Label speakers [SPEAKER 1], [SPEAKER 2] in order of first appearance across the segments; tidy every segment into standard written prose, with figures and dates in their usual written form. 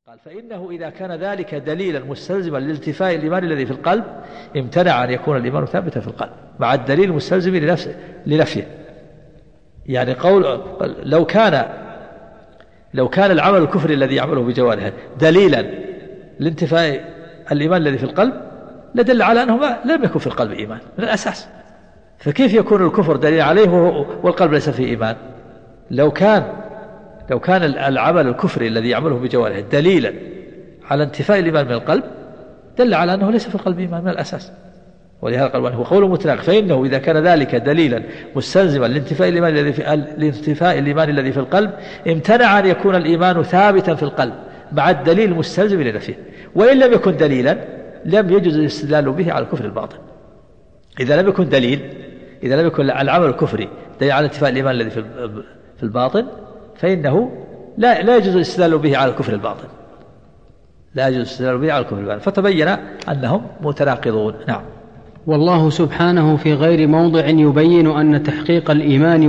[SPEAKER 1] قال فإنه إذا كان ذلك دليلا مستلزما لالتفاء الإيمان الذي في القلب امتنع أن يكون الإيمان ثابتا في القلب مع الدليل المستلزم لنفيه. يعني قول لو كان العمل الكفري الذي يعمله بجوارحه دليلا لانتفاء الإيمان الذي في القلب لدل على أنه لم يكن في القلب إيمان من الأساس. فكيف يكون الكفر دليل عليه والقلب ليس فيه إيمان؟ لو كان العمل الكفري الذي يعمله بجوارحه دليلا على انتفاء الإيمان من القلب دل على أنه ليس في القلب إيمان من الأساس. ولهذا قال هو قول متناقض فإنه إذا كان ذلك دليلا مستلزما لانتفاء الإيمان الذي في القلب امتنع أن يكون الإيمان ثابتا في القلب مع الدليل المستلزم لنفيه. وإن لم يكن دليلا لم يجوز الاستدلال به على الكفر الباطن. إذا لم يكن العمل الكفري دليل على انتفاء الإيمان الذي في الباطن فإنه لا يجوز الاستدلال به على الكفر الباطن. فتبين أنهم متناقضون. نعم.
[SPEAKER 2] والله سبحانه في غير موضع يبين أن تحقيق الإيمان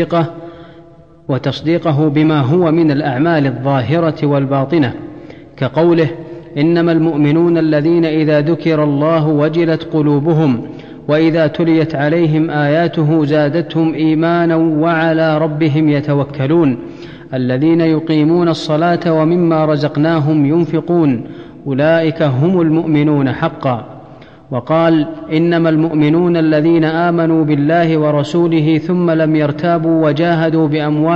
[SPEAKER 2] وتصديقه بما هو من الأعمال الظاهرة والباطنة كقوله إنما المؤمنون الذين إذا ذكر الله وجلت قلوبهم وإذا تليت عليهم آياته زادتهم إيمانا وعلى ربهم يتوكلون الذين يقيمون الصلاة ومما رزقناهم ينفقون أولئك هم المؤمنون حقا. وقال إنما المؤمنون الذين آمنوا بالله ورسوله ثم لم يرتابوا وجاهدوا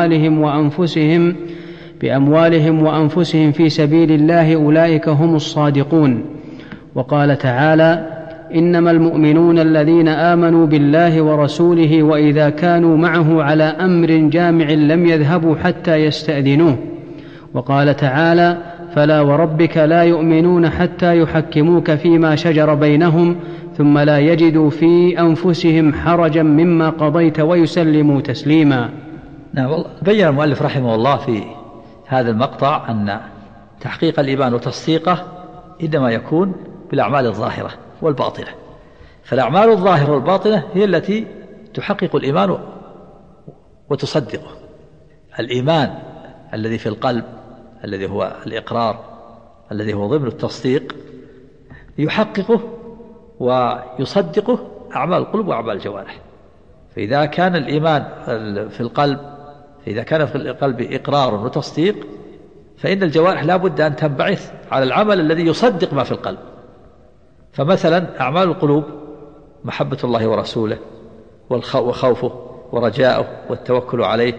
[SPEAKER 2] بأموالهم وأنفسهم في سبيل الله أولئك هم الصادقون. وقال تعالى إنما المؤمنون الذين آمنوا بالله ورسوله وإذا كانوا معه على أمر جامع لم يذهبوا حتى يستأذنوه. وقال تعالى فلا وربك لا يؤمنون حتى يحكموك فيما شجر بينهم ثم لا يجدوا في أنفسهم حرجا مما قضيت ويسلموا تسليما.
[SPEAKER 1] نعم. بين المؤلف رحمه الله في هذا المقطع أن تحقيق الإيمان وتصديقه إنما يكون بالأعمال الظاهرة والباطنة. فالأعمال الظاهرة والباطنة هي التي تحقق الإيمان وتصدقه. الإيمان الذي في القلب الذي هو الإقرار الذي هو ضمن التصديق يحققه ويصدقه أعمال القلوب وأعمال الجوارح. فإذا كان الإيمان في القلب إقرار وتصديق فإن الجوارح لا بد أن تنبعث على العمل الذي يصدق ما في القلب. فمثلا أعمال القلوب محبة الله ورسوله وخوفه ورجاؤه والتوكل عليه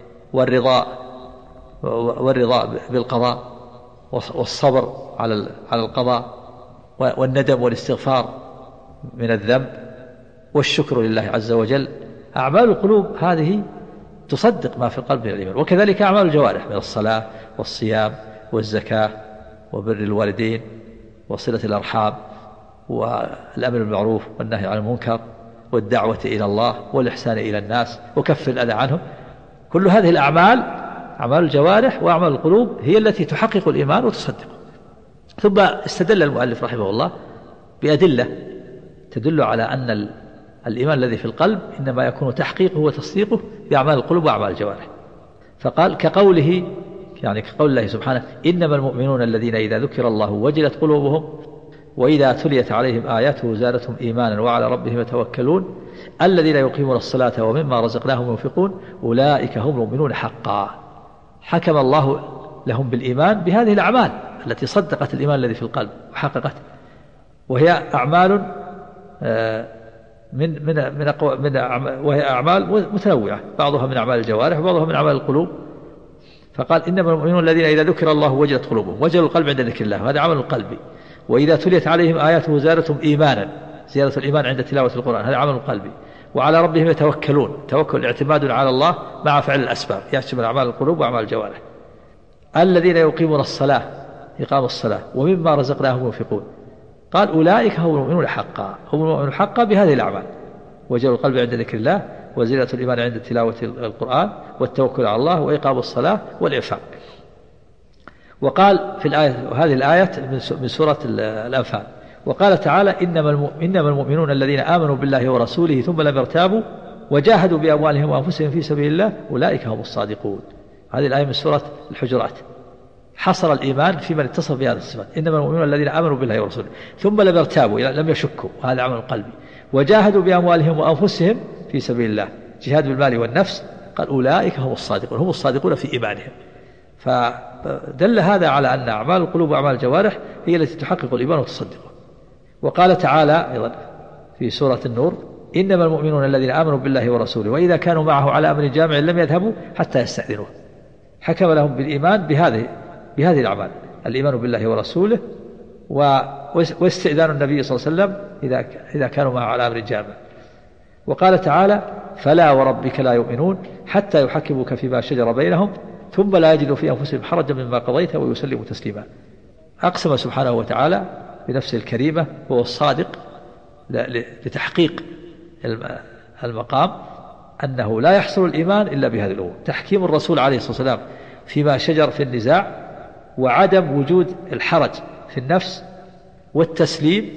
[SPEAKER 1] والرضا بالقضاء والصبر على القضاء والندم والاستغفار من الذنب والشكر لله عز وجل. أعمال القلوب هذه تصدق ما في القلب من الإيمان. وكذلك أعمال الجوارح من الصلاة والصيام والزكاة وبر الوالدين وصلة الأرحام والأمر بالمعروف والنهي عن المنكر والدعوة إلى الله والإحسان إلى الناس وكف الأذى عنهم. كل هذه الأعمال أعمال الجوارح وأعمال القلوب هي التي تحقق الإيمان وتصدقه. ثم استدل المؤلف رحمه الله بأدلة تدل على أن الإيمان الذي في القلب إنما يكون تحقيقه وتصديقه بأعمال القلوب وأعمال الجوارح. فقال كقول الله سبحانه إنما المؤمنون الذين إذا ذكر الله وجلت قلوبهم وإذا تليت عليهم آياته زادتهم إيمانا وعلى ربهم يتوكلون الذين يقيمون الصلاة ومما رزقناهم ينفقون أولئك هم المؤمنون حقا. حكم الله لهم بالإيمان بهذه الأعمال التي صدقت الإيمان الذي في القلب وحققته. وهي أعمال وهي أعمال متنوعة بعضها من أعمال الجوارح وبعضها من أعمال القلوب. فقال إنما المؤمنون الذين إذا ذكر الله وجلت قلوبهم وجل القلب عند ذكر الله هذا عمل القلب. وإذا تليت عليهم آياته زادتهم إيمانا زيادة الإيمان عند تلاوة القرآن هذا عمل القلب. وعلى ربهم يتوكلون توكل اعتماد على الله مع فعل الأسباب يشمل أعمال القلوب وأعمال الجوارح. الذين يقيمون الصلاة إقام الصلاة ومما رزقناهم ينفقون قال أولئك هم المؤمنون حقا بهذه الأعمال وجل القلب عند ذكر الله وزيادة الإيمان عند تلاوة القرآن والتوكل على الله وإقام الصلاة والإنفاق. وقال في الآية وهذه الآية من سورة الأنفال وقال تعالى إنما المؤمنون الذين آمنوا بالله ورسوله ثم لم يرتابوا وجاهدوا بأموالهم وأنفسهم في سبيل الله أولئك هم الصادقون. هذه الآية من سورة الحجرات. حصر الإيمان في من اتصف بهذه الصفات. إنما المؤمنون الذين آمنوا بالله ورسوله ثم لم يرتابوا لم يشكوا، وهذا عمل القلب، وجاهدوا بأموالهم وأنفسهم في سبيل الله، جهاد بالمال والنفس، قال أولئك هم الصادقون، هم الصادقون في إيمانهم. فدل هذا على أن أعمال القلوب وأعمال الجوارح هي التي تحقق الإيمان وتصدقه. وقال تعالى أيضا في سورة النور: إنما المؤمنون الذين آمنوا بالله ورسوله وإذا كانوا معه على أمر جامع لم يذهبوا حتى يستأذنوه. حكم لهم بالإيمان بهذه الأعمال: الإيمان بالله ورسوله واستئذان النبي صلى الله عليه وسلم إذا كانوا معه على أمر جامع. وقال تعالى: فلا وربك لا يؤمنون حتى يحكموك فيما شجر بينهم ثم لا يجدوا في أنفسهم حرجا مما قضيت ويسلموا تسليما. أقسم سبحانه وتعالى بنفسه الكريمة وهو الصادق لتحقيق المقام أنه لا يحصل الإيمان إلا بهذه الأمور: تحكيم الرسول عليه الصلاة والسلام فيما شجر في النزاع، وعدم وجود الحرج في النفس، والتسليم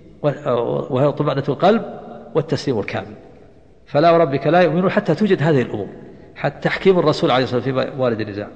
[SPEAKER 1] وهي طمأنينة القلب والتسليم الكامل. فلا وربك لا يؤمنون حتى توجد هذه الأمور، حتى تحكيم الرسول عليه الصلاة والسلام في موارد النزاع.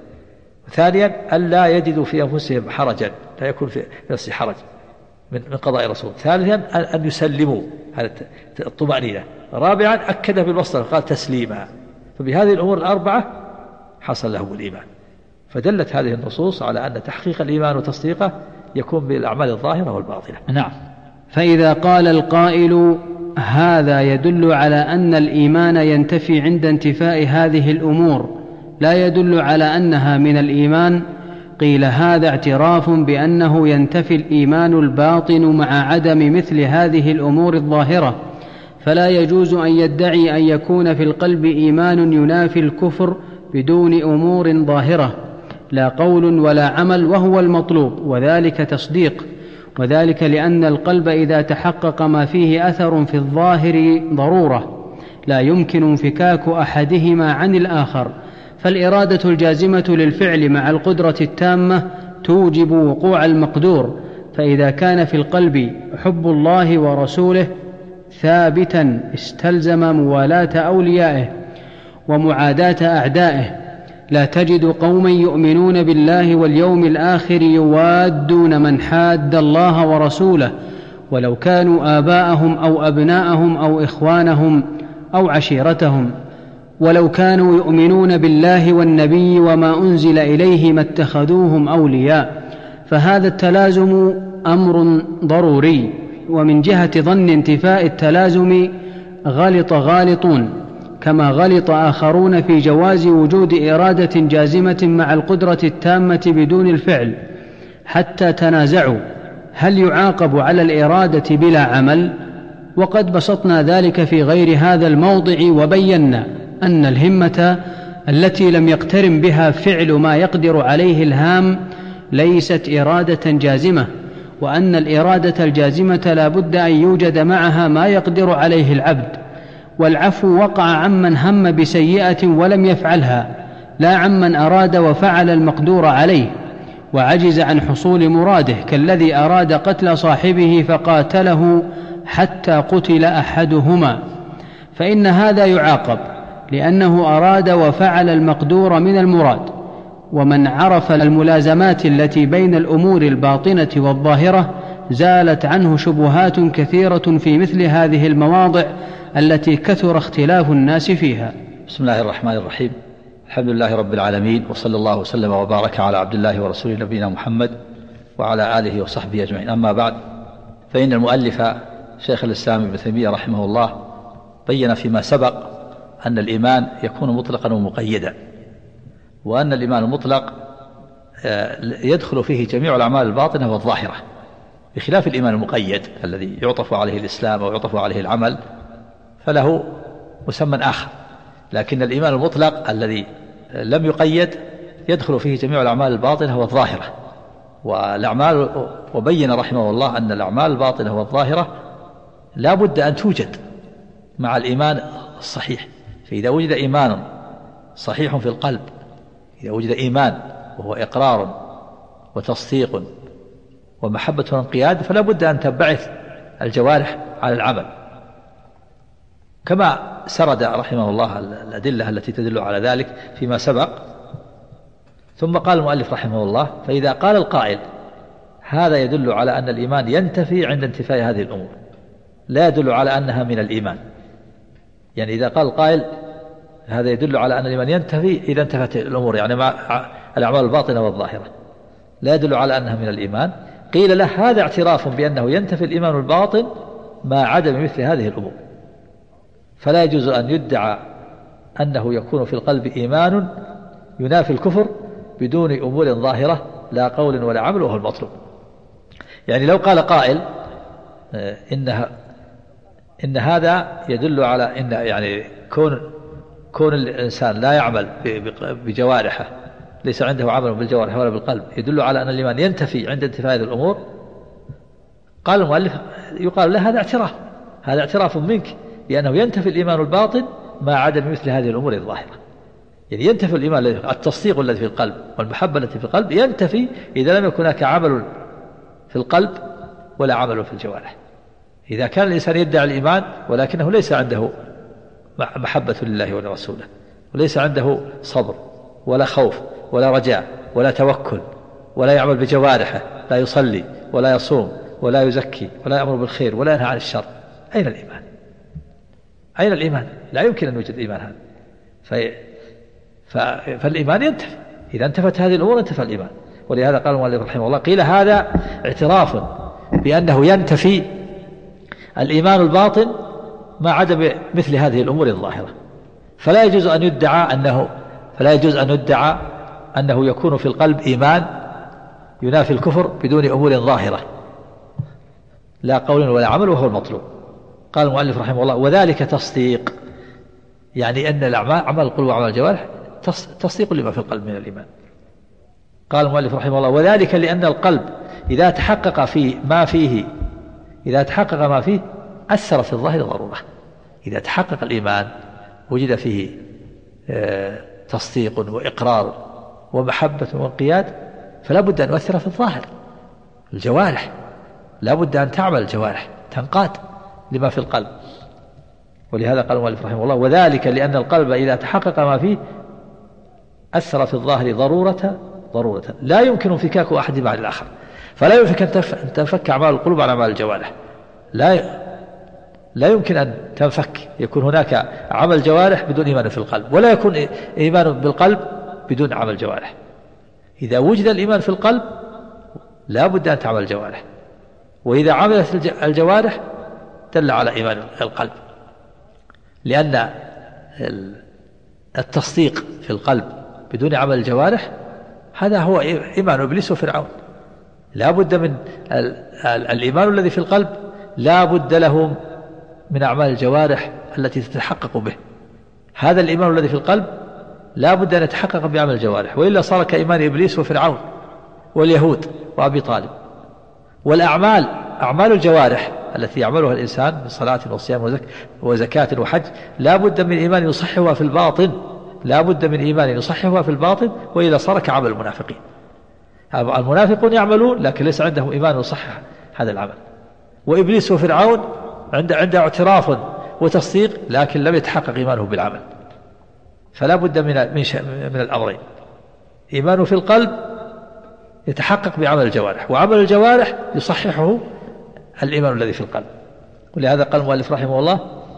[SPEAKER 1] ثانيا ألا يجدوا في أنفسهم حرجا، لا يكون في نفسه حرج من قضاء الرسول. ثالثا أن يسلموا، هذا الطمأنينة. رابعا أكد بالمصدر قال تسليما. فبهذه الأمور الأربعة حصل لهم الإيمان. فدلت هذه النصوص على أن تحقيق الإيمان وتصديقه يكون بالأعمال الظاهرة والباطنة. نعم.
[SPEAKER 2] فإذا قال القائل: هذا يدل على أن الإيمان ينتفي عند انتفاء هذه الأمور، لا يدل على أنها من الإيمان، قيل: هذا اعتراف بأنه ينتفي الإيمان الباطن مع عدم مثل هذه الأمور الظاهرة، فلا يجوز أن يدعي أن يكون في القلب إيمان ينافي الكفر بدون أمور ظاهرة، لا قول ولا عمل، وهو المطلوب، وذلك تصديق. وذلك لأن القلب إذا تحقق ما فيه أثر في الظاهر ضرورة لا يمكن انفكاك أحدهما عن الآخر، فالإرادة الجازمة للفعل مع القدرة التامة توجب وقوع المقدور. فإذا كان في القلب حب الله ورسوله ثابتا استلزم موالاة أوليائه ومعاداة أعدائه. لا تجد قوما يؤمنون بالله واليوم الآخر يوادون من حاد الله ورسوله ولو كانوا آباءهم أو أبناءهم أو إخوانهم أو عشيرتهم، ولو كانوا يؤمنون بالله والنبي وما أنزل إليه ما اتخذوهم أولياء. فهذا التلازم أمر ضروري. ومن جهة ظن انتفاء التلازم غلط غالطون، كما غلط آخرون في جواز وجود إرادة جازمة مع القدرة التامة بدون الفعل، حتى تنازعوا هل يعاقب على الإرادة بلا عمل. وقد بسطنا ذلك في غير هذا الموضع، وبينا أن الهمة التي لم يقترن بها فعل ما يقدر عليه الهام ليست إرادة جازمة، وأن الإرادة الجازمة لا بد أن يوجد معها ما يقدر عليه العبد. والعفو وقع عمن هم بسيئة ولم يفعلها، لا عمن أراد وفعل المقدور عليه وعجز عن حصول مراده، كالذي أراد قتل صاحبه فقاتله حتى قتل أحدهما، فإن هذا يعاقب لأنه أراد وفعل المقدور من المراد. ومن عرف الملازمات التي بين الأمور الباطنة والظاهرة زالت عنه شبهات كثيرة في مثل هذه المواضع التي كثر اختلاف الناس فيها.
[SPEAKER 1] بسم الله الرحمن الرحيم. الحمد لله رب العالمين، وصلى الله وسلم وبارك على عبد الله ورسوله نبينا محمد وعلى آله وصحبه أجمعين. أما بعد، فإن المؤلف شيخ الإسلام ابن تيمية رحمه الله بين فيما سبق أن الإيمان يكون مطلقا ومقيدا، وأن الإيمان المطلق يدخل فيه جميع الأعمال الباطنة والظاهرة، بخلاف الإيمان المقيد الذي يعطف عليه الإسلام أو يعطف عليه العمل فله مسمى آخر. لكن الإيمان المطلق الذي لم يقيد يدخل فيه جميع الأعمال الباطنة والظاهرة والأعمال. وبين رحمه الله أن الأعمال الباطنة والظاهرة لا بد أن توجد مع الإيمان الصحيح. فإذا وجد إيمان صحيح في القلب، إذا وجد إيمان وهو إقرار وتصديق ومحبة وانقياد، فلا بد أن تنبعث الجوارح على العمل، كما سرد رحمه الله الأدلة التي تدل على ذلك فيما سبق. ثم قال المؤلف رحمه الله: فإذا قال القائل هذا يدل على أن الإيمان ينتفي عند انتفاء هذه الأمور، لا يدل على أنها من الإيمان. يعني إذا قال القائل هذا يدل على أن الإيمان ينتفي إذا انتفت الأمور، يعني مع الأعمال الباطنة والظاهرة، لا يدل على أنها من الإيمان. قيل له: هذا اعتراف بأنه ينتفي الإيمان الباطن مع عدم مثل هذه الأمور، فلا يجوز أن يدعى أنه يكون في القلب إيمان ينافي الكفر بدون أمور ظاهرة لا قول ولا عمل، وهو المطلوب. يعني لو قال قائل إن هذا يدل على إن يعني كون الإنسان لا يعمل بجوارحه، ليس عنده عمل بالجوارح ولا بالقلب، يدل على أن الإيمان ينتفي عند انتفاء هذه الأمور. قال المؤلف: يقال له هذا اعتراف منك بأنه ينتفي الإيمان الباطن مع عدم مثل هذه الأمور الظاهرة. يعني ينتفي الإيمان، التصديق الذي في القلب والمحبة التي في القلب ينتفي إذا لم يكن هناك عمل في القلب ولا عمل في الجوارح. إذا كان الإنسان يدعي الإيمان ولكنه ليس عنده محبة لله ولرسوله، وليس عنده صبر ولا خوف ولا رجاء ولا توكل، ولا يعمل بجوارحه، لا يصلي ولا يصوم ولا يزكي ولا يأمر بالخير ولا ينهى عن الشر، أين الإيمان؟ أين الإيمان؟ لا يمكن أن يوجد إيمان هذا. فالإيمان ينتفي إذا انتفت هذه الأمور، انتفى الإيمان. ولهذا قال المؤلف رحمه الله: قيل هذا اعتراف بأنه ينتفي الإيمان الباطن مع عدم مثل هذه الأمور الظاهرة، فلا يجوز أن يدعى أنه يكون في القلب إيمان ينافي الكفر بدون أمور ظاهرة لا قول ولا عمل، وهو المطلوب. قال المؤلف رحمه الله: وذلك تصديق، يعني أن الأعمال، عمل القلوب وعمل الجوارح، تصديق لما في القلب من الإيمان. قال المؤلف رحمه الله: وذلك لأن القلب إذا تحقق ما فيه أثر في الظاهر ضرورة. إذا تحقق الإيمان وجد فيه تصديق وإقرار ومحبة وانقياد، فلا بد أن يؤثر في الظاهر. الجوارح لا بد أن تعمل، الجوارح تنقاد لما في القلب. ولهذا قال المؤلف رحمه الله: وذلك لأن القلب إذا تحقق ما فيه أثر في الظاهر ضرورة لا يمكن انفكاك أحد بعد الآخر. فلا يمكن أن تنفك أعمال القلوب عن أعمال الجوارح، لا يمكن أن تنفك. يكون هناك عمل جوارح بدون إيمان في القلب، ولا يكون إيمان بالقلب بدون عمل جوارح. إذا وجد الإيمان في القلب لا بد أن تعمل الجوارح، وإذا عملت الجوارح دل على إيمان القلب، لأن التصديق في القلب بدون عمل الجوارح هذا هو إيمان إبليس وفرعون. لا بد من الإيمان الذي في القلب، لا بد له من أعمال الجوارح التي تتحقق به. هذا الإيمان الذي في القلب لا بد أن يتحقق بعمل الجوارح، وإلا صار كإيمان إبليس وفرعون واليهود وأبي طالب. والأعمال، أعمال الجوارح التي يعملها الإنسان من صلاة وصيام وزكاة وحج، لا بد من إيمان يصححها في الباطن، لا بد من إيمان يصححها في الباطن، وإلا صار كعمل المنافقين. المنافقون يعملون لكن ليس عندهم إيمان يصحح هذا العمل. وإبليس وفرعون عنده اعتراف وتصديق لكن لم يتحقق إيمانه بالعمل. فلا بد من الأمرين: إيمانه في القلب يتحقق بعمل الجوارح، وعمل الجوارح يصححه الإيمان الذي في القلب. ولهذا قال المؤلف رحمه الله: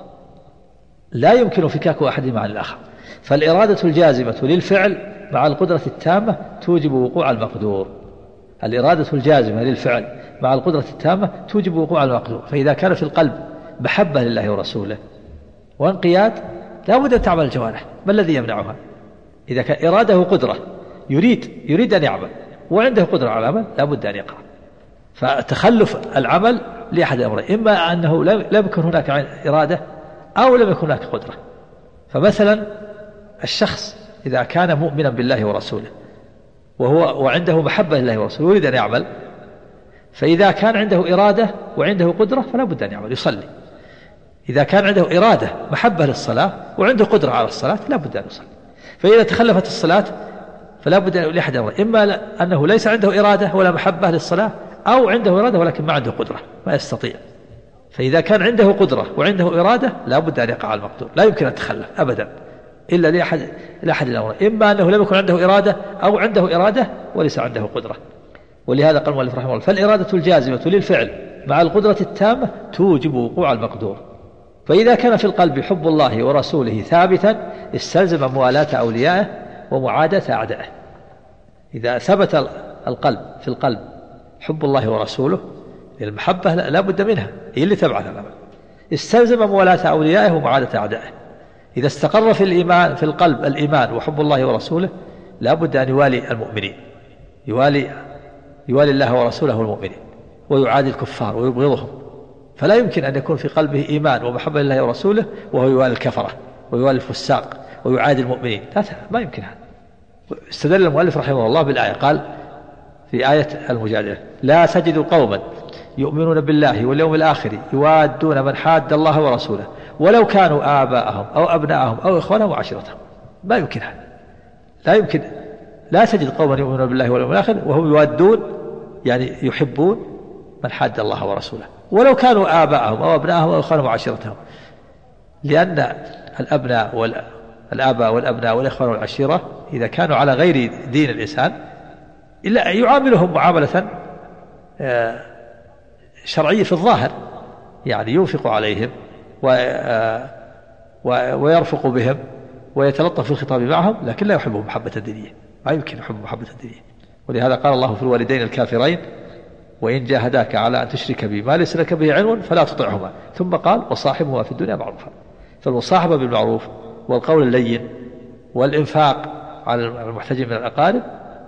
[SPEAKER 1] لا يمكن انفكاك أحدهما عن الآخر. فالإرادة الجازمة للفعل مع القدرة التامة توجب وقوع المقدور. الإرادة الجازمة للفعل مع القدرة التامة توجب وقوع المقدور. فإذا كان في القلب محبة لله ورسوله وانقياد لا بد أن تعمل الجوارح. ما الذي يمنعها؟ إذا كان إراده قدرة، يريد أن يعمل وعنده قدرة على العمل، لا بد أن يقع. فتخلف العمل لأحد الأمرين: إما أنه لم يكن هناك إرادة أو لم يكن هناك قدرة. فمثلا الشخص إذا كان مؤمنا بالله ورسوله وعنده محبة لله ورسوله يريد أن يعمل، فإذا كان عنده إرادة وعنده قدرة فلا بد أن يعمل، يصلي. إذا كان عنده إرادة محبة للصلاة وعنده قدرة على الصلاة لا بد أن يصلي. فإذا تخلفت الصلاة فلا بد لأحد أمرين: إما أنه ليس عنده إرادة ولا محبة للصلاة، أو عنده إرادة ولكن ما عنده قدرة، ما يستطيع. فإذا كان عنده قدرة وعنده إرادة لا بد أن يقع المقدور، لا يمكن أن يتخلف أبدا. إلا لأحد الأمرين، إما أنه لم يكن عنده إرادة أو عنده إرادة وليس عنده قدرة. ولهذا قال المؤلف رحمه الله: فالإرادة الجازمة للفعل مع القدرة التامة توجب وقوع المقدور. فإذا كان في القلب حب الله ورسوله ثابتا استلزم موالاة أوليائه ومعاداة أعدائه. إذا ثبت في القلب حب الله ورسوله، المحبة لا بد منها، هي اللي تبعث الأمل، استلزم موالاة أوليائه ومعاداة أعدائه. إذا استقر في القلب الإيمان وحب الله ورسوله لا بد أن يوالي المؤمنين، يوالي الله ورسوله والمؤمنين، ويعادي الكفار ويبغضهم. فلا يمكن أن يكون في قلبه إيمان ومحبة لله ورسوله وهو يوالي الكفرة ويوالي الفساق ويعادي المؤمنين، ما يمكن هذا. استدل المؤلف رحمه الله بالآية، قال في آية المجادلة: لا تجد قوما يؤمنون بالله واليوم الآخر يوادون من حاد الله ورسوله ولو كانوا آباءهم أو أبناءهم أو إخوانهم وعشيرتهم. ما يمكن هذا، لا يمكن. لا تجد قوما يؤمنون بالله واليوم الآخر وهم يوادون، يعني يحبون من حاد الله ورسوله ولو كانوا آباءهم أو أبناءهم أو إخوانهم وعشيرتهم، لأن الآباء والأبناء والإخوان والعشيرة إذا كانوا على غير دين الإنسان إلا يعاملهم معاملة شرعية في الظاهر، يعني ينفق عليهم ويرفق بهم ويتلطف في الخطاب معهم، لكن لا يحبهم محبة دينية، ما يمكن يحب محبة دينية. ولهذا قال الله في الوالدين الكافرين: وإن جاهداك على أن تشرك بي ما ليس لك به علم فلا تطعهما، ثم قال: وصاحبهما في الدنيا معروفا. فالمصاحبة بالمعروف والقول اللين والإنفاق على المحتاجين من الأقارب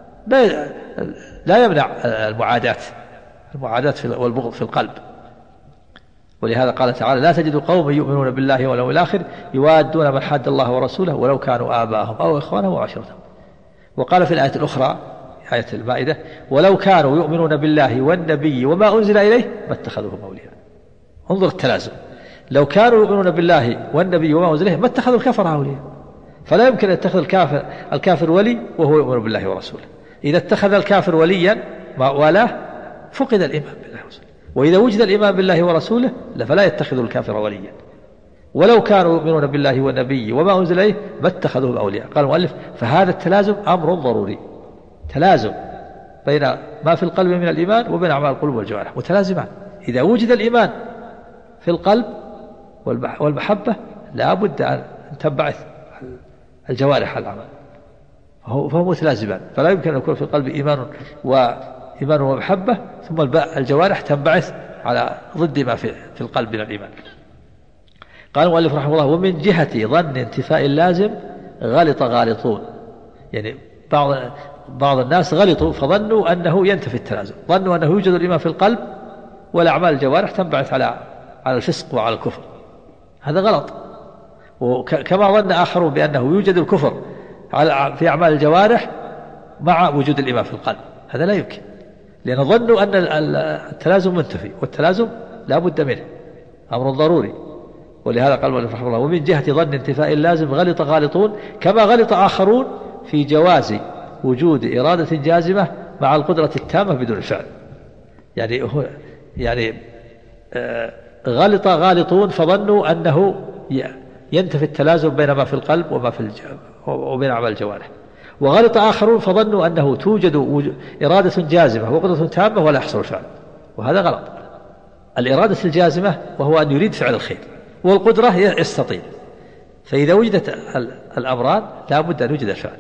[SPEAKER 1] لا يمنع المعاداة والبغض في القلب. ولهذا قال تعالى: لا تجد قوما يؤمنون بالله واليوم الآخر يوادون من حاد الله ورسوله ولو كانوا آباءهم أو إخوانهم وعشيرتهم. وقال في الآية الأخرى آية المائدة: ولو كانوا يؤمنون بالله والنبي وما أنزل إليه ما اتخذوهم أولياء. انظر التلازم، لو كانوا يؤمنون بالله والنبي وما أنزل إليه ما اتخذوا الكفر أولياء. فلا يمكن أن يتخذ الكافر ولي وهو يؤمن بالله ورسوله. إذا اتخذ الكافر وليا ما والاه فقد الإيمان بالله ورسوله، وإذا وجد الإيمان بالله ورسوله فلا يتخذ الكافر وليا. ولو كانوا يؤمنون بالله والنبي وما أنزل إليه ما اتخذوهم أولياء. قال المؤلف: فهذا التلازم أمر ضروري، تلازم بين ما في القلب من الإيمان وبين أعمال القلوب والجوارح، متلازمان. إذا وجد الإيمان في القلب والمحبة لا بد أن تنبعث الجوارح على الأعمال، فهو متلازمان. فلا يمكن أن يكون في القلب إيمان ومحبة ثم الجوارح تنبعث على ضد ما في القلب من الإيمان. قال المؤلف رحمه الله: ومن جهة ظن انتفاء اللازم غلط غالطون. يعني بعض الناس غلطوا فظنوا أنه ينتفي التلازم، ظنوا أنه يوجد الإيمان في القلب والأعمال الجوارح تنبعث على الفسق وعلى الكفر. هذا غلط. وكما ظن آخرون بأنه يوجد الكفر في أعمال الجوارح مع وجود الإيمان في القلب، هذا لا يمكن، لأن ظنوا أن التلازم منتفي، والتلازم لا بد منه، أمر ضروري. ولهذا قال المؤلف رحمه الله: ومن جهة ظن انتفاء اللازم غلط غالطون كما غلط آخرون في جواز وجود إرادة جازمة مع القدرة التامة بدون الفعل. يعني غلط غالطون فظنوا أنه ينتفي التلازم بين ما في القلب وبين أعمال الجوارح، وغلط آخرون فظنوا أنه توجد إرادة جازمة وقدرة تامة ولا يحصل الفعل، وهذا غلط. الإرادة الجازمة وهو أن يريد فعل الخير، والقدرة يستطيع. فإذا وجدت الأمران لا بد أن يوجد الفعل.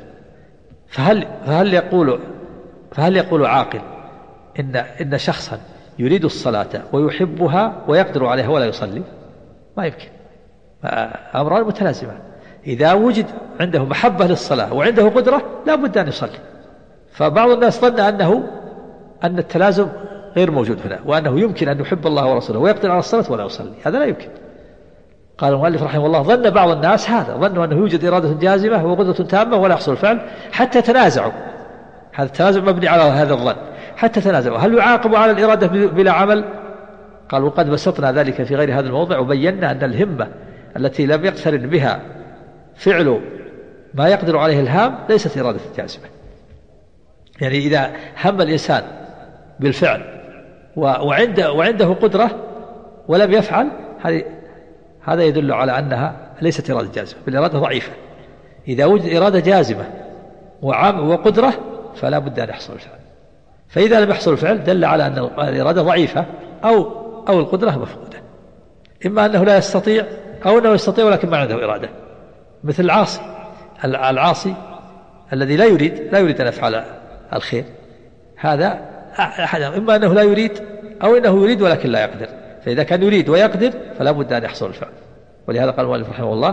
[SPEAKER 1] فهل يقول عاقل إن شخصا يريد الصلاة ويحبها ويقدر عليها ولا يصلي؟ ما يمكن، أمران متلازمان. إذا وجد عنده محبة للصلاة وعنده قدرة لا بد أن يصلي. فبعض الناس ظن أن التلازم غير موجود هنا، وأنه يمكن أن يحب الله ورسوله ويقدر على الصلاة ولا يصلي، هذا لا يمكن. قال المؤلف رحمه الله: ظن بعض الناس هذا، ظنوا أنه يوجد إرادة جازمة وقدرة تامة ولا يحصل الفعل حتى تنازعوا. هذا التنازع مبني على هذا الظن، حتى تنازعوا هل يعاقب على الإرادة بلا عمل؟ قال: وقد بسطنا ذلك في غير هذا الموضع وبينا أن الهمة التي لم يقترن بها فعل ما يقدر عليه الهام ليست إرادة جازمة. يعني إذا هم الإنسان بالفعل وعنده قدرة ولم يفعل، هذا يدل على أنها ليست إرادة جازمة، بالإرادة ضعيفة. إذا وجد إرادة جازمة وقدرة فلا بد أن يحصل الفعل. فإذا لم يحصل الفعل دل على أن الإرادة ضعيفة أو القدرة مفقودة، إما أنه لا يستطيع أو أنه يستطيع ولكن ما عنده إرادة، مثل العاصي الذي لا يريد أن يفعل الخير، هذا إما أنه لا يريد أو أنه يريد ولكن لا يقدر. فإذا كان يريد ويقدر فلا بد أن يحصل الفعل. ولهذا قال المؤلف رحمه الله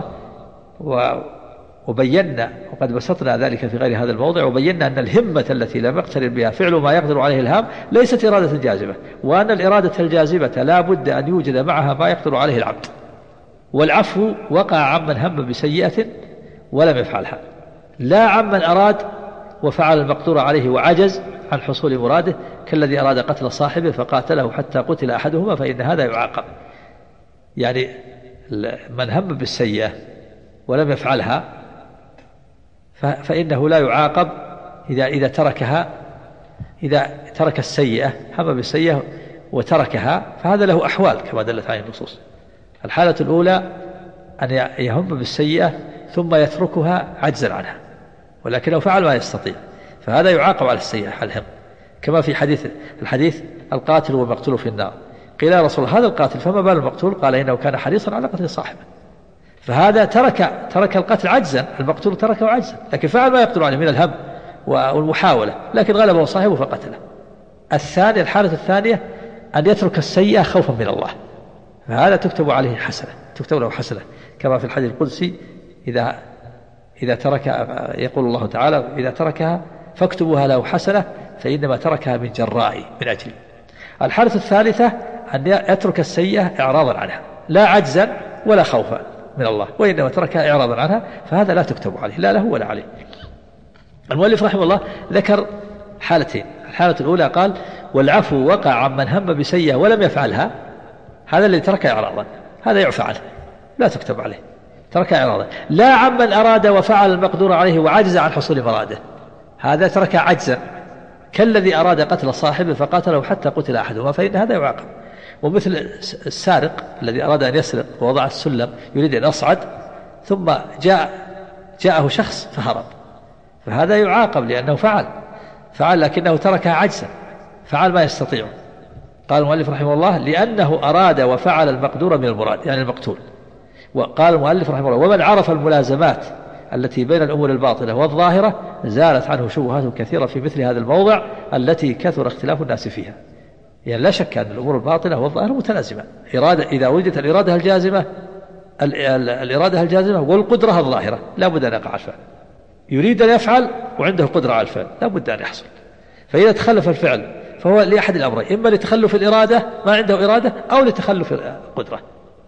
[SPEAKER 1] وبينا وقد بسطنا ذلك في غير هذا الموضع، وبينا أن الهمة التي لم يقترن بها فعل ما يقدر عليه الهام ليست إرادة جازمة، وأن الإرادة الجازمة لا بد أن يوجد معها ما يقدر عليه العبد. والعفو وقع عمن هم بسيئة ولم يفعلها، لا عمن أراد وفعل المقدور عليه وعجز عن حصول مراده، كالذي أراد قتل صاحبه فقاتله حتى قتل أحدهما فإن هذا يعاقب. يعني من هم بالسيئة ولم يفعلها فإنه لا يعاقب إذا تركها. إذا ترك السيئة، هم بالسيئة وتركها، فهذا له أحوال كما دلت عليه النصوص. الحالة الأولى أن يهم بالسيئة ثم يتركها عجزا عنها، ولكنه فعل ما يستطيع، فهذا يعاقب على السيئة على الهم، كما في الحديث القاتل والمقتول في النار. قيل يا رسول الله هذا القاتل فما بال المقتول؟ قال إنه كان حريصا على قتل صاحبه. فهذا ترك القتل عجزا، المقتول تركه عجزا، لكن فعل ما يقدر عليه من الهم والمحاولة، لكن غلبه صاحبه فقتله. الحالة الثانية أن يترك السيئة خوفا من الله، فهذا تكتب عليه حسنة، تكتب له حسنة، كما في الحديث القدسي إذا ترك، يقول الله تعالى إذا تركها فاكتبوها له حسنة فإنما تركها من جرائي من أجلي. الحالة الثالثة أن يترك السيئة إعراضا عنها، لا عجزا ولا خوفا من الله، وإنما تركها إعراضا عنها، فهذا لا تكتب عليه، لا له ولا عليه. المؤلف رحمه الله ذكر حالتين. الحالة الأولى قال والعفو وقع عمن هم بسيئة ولم يفعلها، هذا الذي ترك إعراضا، هذا يعفى عنه لا تكتب عليه، ترك إعراضا. لا عمن أراد وفعل المقدور عليه وعجز عن حصول مراده، هذا ترك عجزا، كالذي أراد قتل صاحبه فقاتله حتى قتل أحدهما فإن هذا يعاقب. ومثل السارق الذي أراد أن يسرق ووضع السلم يريد أن يصعد ثم جاءه شخص فهرب، فهذا يعاقب لأنه فعل لكنه تركها عجزا، فعل ما يستطيع. قال المؤلف رحمه الله لأنه أراد وفعل المقدور من المراد، يعني المقتول. وقال المؤلف رحمه الله ومن عرف الملازمات التي بين الأمور الباطلة والظاهرة زالت عنه شبهات كثيرة في مثل هذا الموضع التي كثر اختلاف الناس فيها. يعني لا شك أن الأمور الباطلة والظاهرة متلازمة، إذا وجدت الإرادة الجازمة والقدرة الظاهرة لا بد أن يقع الفعل، يريد أن يفعل وعنده قدرة على الفعل لا بد أن يحصل. فإذا تخلف الفعل فهو لأحد الأمرين، إما لتخلف الإرادة ما عنده إرادة أو لتخلف القدرة.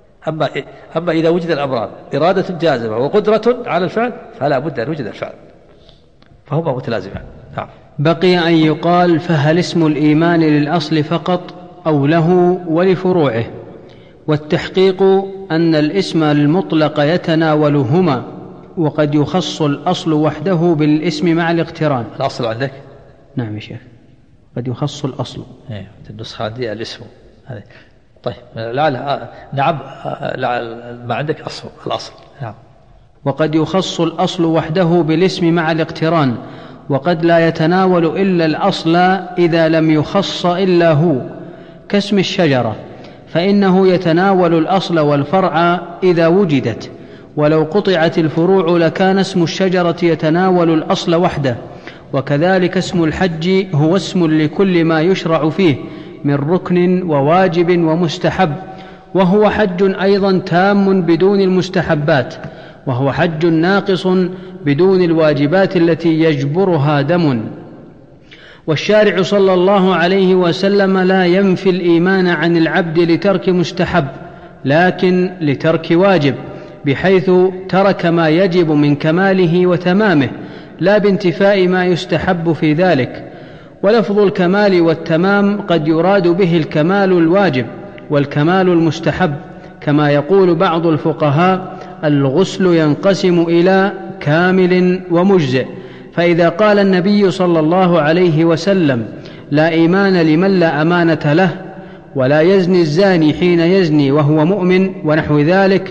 [SPEAKER 1] أما إذا وجد الأمران إرادة جازمة وقدرة على الفعل فلا بد أن يوجد الفعل، فهما متلازمان. نعم.
[SPEAKER 2] بقي أن يقال فهل اسم الإيمان للأصل فقط أو له ولفروعه؟ والتحقيق أن الاسم المطلق يتناولهما، وقد يخص الأصل وحده بالاسم مع الاقتران.
[SPEAKER 1] الأصل عندك؟
[SPEAKER 2] نعم يا شيخ، قد يخص الأصل.
[SPEAKER 1] النسخة عندي الاسم. طيب نعم ما عندك الأصل. نعم.
[SPEAKER 2] وقد يخص الأصل وحده بالاسم مع الاقتران، وقد لا يتناول إلا الأصل إذا لم يخص إلا هو، كاسم الشجرة، فإنه يتناول الأصل والفرع إذا وجدت، ولو قطعت الفروع لكان اسم الشجرة يتناول الأصل وحده. وكذلك اسم الحج هو اسم لكل ما يشرع فيه من ركن وواجب ومستحب، وهو حج أيضا تام بدون المستحبات، وهو حج ناقص بدون الواجبات التي يجبرها دم. والشارع صلى الله عليه وسلم لا ينفي الإيمان عن العبد لترك مستحب، لكن لترك واجب، بحيث ترك ما يجب من كماله وتمامه، لا بانتفاء ما يستحب في ذلك. ولفظ الكمال والتمام قد يراد به الكمال الواجب والكمال المستحب، كما يقول بعض الفقهاء الغسل ينقسم إلى كامل ومجزئ. فإذا قال النبي صلى الله عليه وسلم لا إيمان لمن لا أمانة له، ولا يزني الزاني حين يزني وهو مؤمن، ونحو ذلك،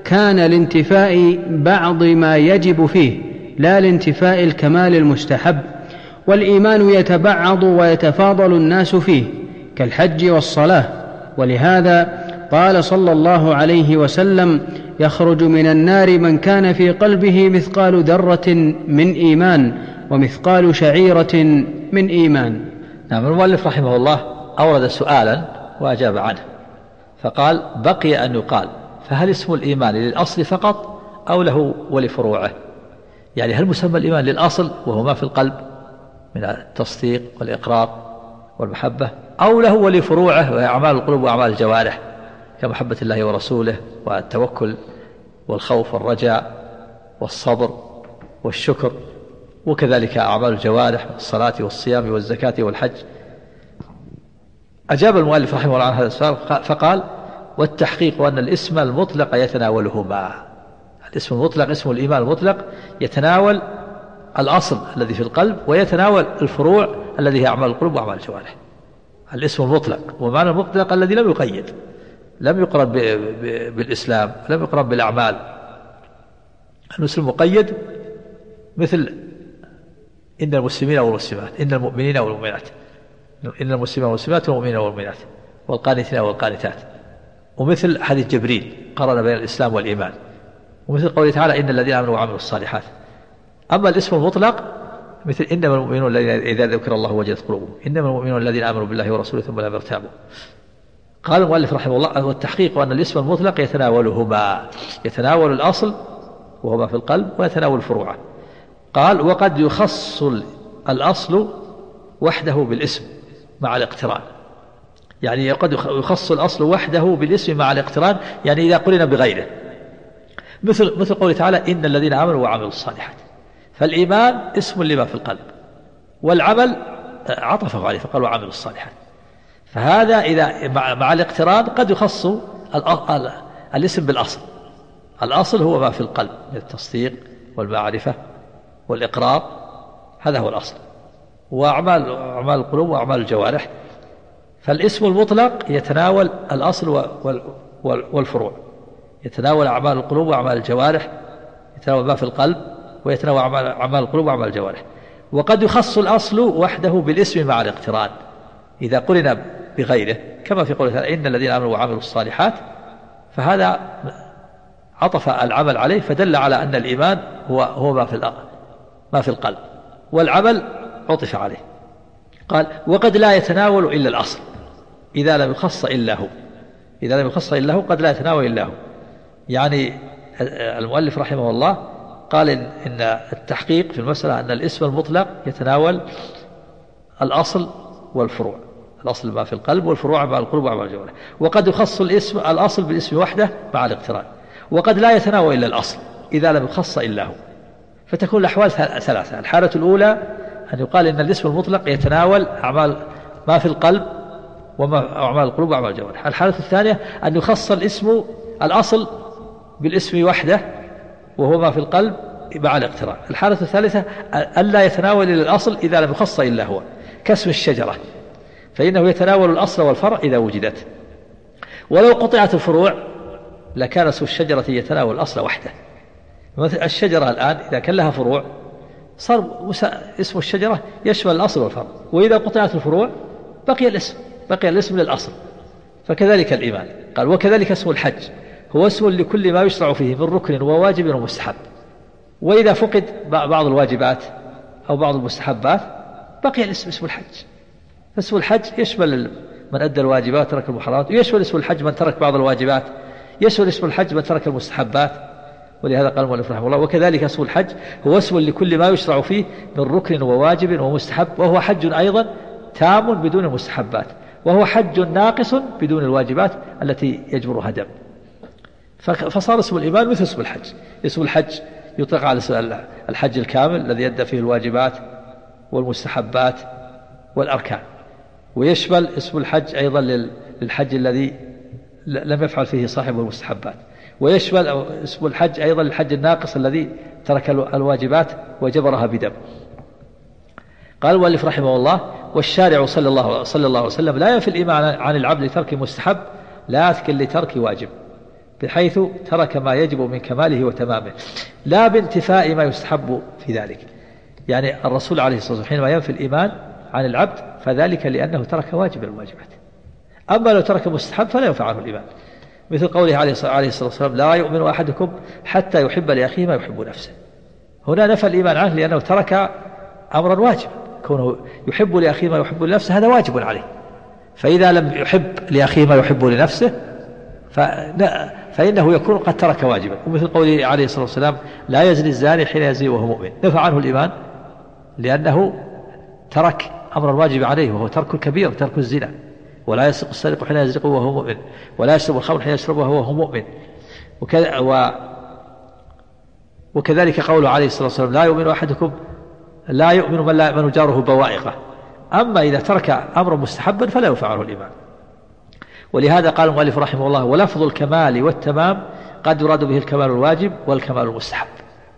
[SPEAKER 2] كان لانتفاء بعض ما يجب فيه لا لانتفاء الكمال المستحب. والإيمان يتبعض ويتفاضل الناس فيه كالحج والصلاة. ولهذا قال صلى الله عليه وسلم: يخرج من النار من كان في قلبه مثقال ذرة من إيمان ومثقال شعيرة من إيمان.
[SPEAKER 1] نعم. المؤلف رحمه الله أورد سؤالا وأجاب عنه، فقال: بقي أن يقال فهل اسم الإيمان للأصل فقط أو له ولفروعه؟ يعني هل مسمى الإيمان للأصل وهو ما في القلب من التصديق والإقرار والمحبة، أو له ولفروعه وهي أعمال القلوب وأعمال الجوارح كمحبة الله ورسوله والتوكل والخوف والرجاء والصبر والشكر، وكذلك أعمال الجوارح الصلاة والصيام والزكاة والحج؟ أجاب المؤلف رحمه الله عن هذا السؤال فقال: والتحقيق أن الاسم المطلق يتناولهما. الاسم المطلق، اسم الإيمان المطلق، يتناول الأصل الذي في القلب ويتناول الفروع الذي هي أعمال القلوب وأعمال الجوارح. الاسم المطلق ومعنى المطلق الذي لم يقيد، لم يقرن بالإسلام، لم يقرن بالأعمال. الاسم المقيد مثل إن المسلمين والمسلمات، إن المؤمنين والمؤمنات، إن المسلمين والمسلمات والمؤمنين والمؤمنات، والقانتين والقانتات. ومثل حديث جبريل قرن بين الإسلام والإيمان. ومثل قوله تعالى: إن الذين آمنوا وعملوا الصالحات. أما الاسم المطلق مثل إنما المؤمنون الذين إذا ذكر الله وجلت قلوبهم، إنما المؤمنون الذين آمنوا بالله ورسوله ثم لم يرتابوا. قال المؤلف رحمه الله: والتحقيق أن الاسم المطلق يتناولهما، يتناول الأصل وهو ما في القلب ويتناول فروعه. قال: وقد يخص الأصل وحده بالاسم مع الاقتران. يعني قد يخص الأصل وحده بالاسم مع الاقتران، يعني إذا قرن بغيره، مثل قوله تعالى: إن الذين آمنوا وعملوا الصالحات. فالإيمان اسم لما في القلب، والعمل عطفه عليه فقال: وعملوا الصالحات. فهذا إذا مع الاقتران قد يخص الاسم بالأصل. الأصل هو ما في القلب من التصديق والمعرفة والإقرار، هذا هو الأصل، وأعمال القلوب وأعمال الجوارح. فالاسم المطلق يتناول الأصل والفروع، يتناول أعمال القلوب وأعمال الجوارح، يتناول ما في القلب ويتناول أعمال القلوب وأعمال الجوارح. وقد يخص الأصل وحده بالاسم مع الاقتران إذا قرن بغيره، كما في قوله تعالى: إن الذين آمنوا وعملوا الصالحات. فهذا عطف العمل عليه فدل على أن الإيمان هو ما في القلب، والعمل عطف عليه. قال: وقد لا يتناول إلا الأصل إذا لم يخص إلا هو. إذا لم يخص إلا هو قد لا يتناول إلا هو. يعني المؤلف رحمه الله قال إن التحقيق في المسألة أن الاسم المطلق يتناول الأصل والفروع، الأصل ما في القلب والفروع مع القلوب ومع الجوارح. وقد يخص الأصل بالاسم وحده مع الاقتران. وقد لا يتناول إلا الأصل إذا لم يخص إلا هو. فتكون الأحوال ثلاثة. الحالة الأولى أن يقال إن الاسم المطلق يتناول أعمال ما في القلب وأعمال القلوب وأعمال الجوارح. الحالة الثانية أن يخص الأصل بالاسم وحده وهو ما في القلب مع الاقتران. الحالة الثالثة أن لا يتناول إلا الأصل إذا لم يخص إلا هو، كاسم الشجرة، فإنه يتناول الأصل والفرع إذا وجدت. ولو قطعت الفروع لكان اسم الشجرة يتناول الأصل وحده. مثل الشجرة الآن إذا كان لها فروع صار اسم الشجرة يشمل الأصل والفرع، وإذا قطعت الفروع بقي الاسم للأصل. فكذلك الإيمان. قال: وكذلك اسم الحج هو اسم لكل ما يشرع فيه من ركن وواجب ومستحب. وإذا فقد بعض الواجبات أو بعض المستحبات بقي الاسم اسم الحج. فاسم الحج يشمل من أدى الواجبات وترك المحرمات، ويشمل اسم الحج من ترك بعض الواجبات، يشمل اسم الحج من ترك المستحبات. ولهذا قال المؤلف رحمه الله: وكذلك اسم الحج هو اسم لكل ما يشرع فيه من ركن وواجب ومستحب، وهو حج أيضا تام بدون المستحبات، وهو حج ناقص بدون الواجبات التي يجبرها دم. فصار اسم الإيمان مثل اسم الحج. اسم الحج يطلق على الحج الكامل الذي يدى فيه الواجبات والمستحبات والأركان، ويشمل اسم الحج أيضا للحج الذي لم يفعل فيه صاحب المستحبات، ويشمل اسم الحج أيضا للحج الناقص الذي ترك الواجبات وجبرها بدم. قال المؤلف رحمه الله: والشارع صلى الله عليه وسلم لا ينفي الإيمان عن العبد لترك مستحب لكن لترك واجب. بحيث ترك ما يجب من كماله وتمامه، لا بانتفاء ما يستحب في ذلك. يعني الرسول عليه الصلاة والسلام حينما ينفي الإيمان عن العبد فذلك لأنه ترك واجب الواجبات، أما لو ترك مستحب فلا ينفع عنه الإيمان، مثل قوله عليه الصلاة والسلام لا يؤمن أحدكم حتى يحب لأخيه ما يحب نفسه. هنا نفى الإيمان عنه لأنه ترك أمرا واجبا، كونه يحب لأخيه ما يحب لنفسه هذا واجب عليه، فإذا لم يحب لأخيه ما يحب لنفسه فإنه يكون قد ترك واجبا. ومثل قوله عليه الصلاة والسلام لا يزني الزاني حين يزني وهو مؤمن، نفى عنه الإيمان لأنه ترك أمر الواجب عليه وهو ترك الكبير، ترك الزنا. ولا يسرق السارق حين يسرق وهو مؤمن، ولا يشرب الخمر حين يشربه وهو مؤمن. وكذلك قوله عليه الصلاة والسلام لا يؤمن أحدكم، لا يؤمن من لا يؤمن جاره بوائقه. أما إذا ترك أمر مستحبا فلا ينفع عنه الإيمان. ولهذا قال المؤلف رحمه الله ولفظ الكمال والتمام قد يراد به الكمال الواجب والكمال المستحب.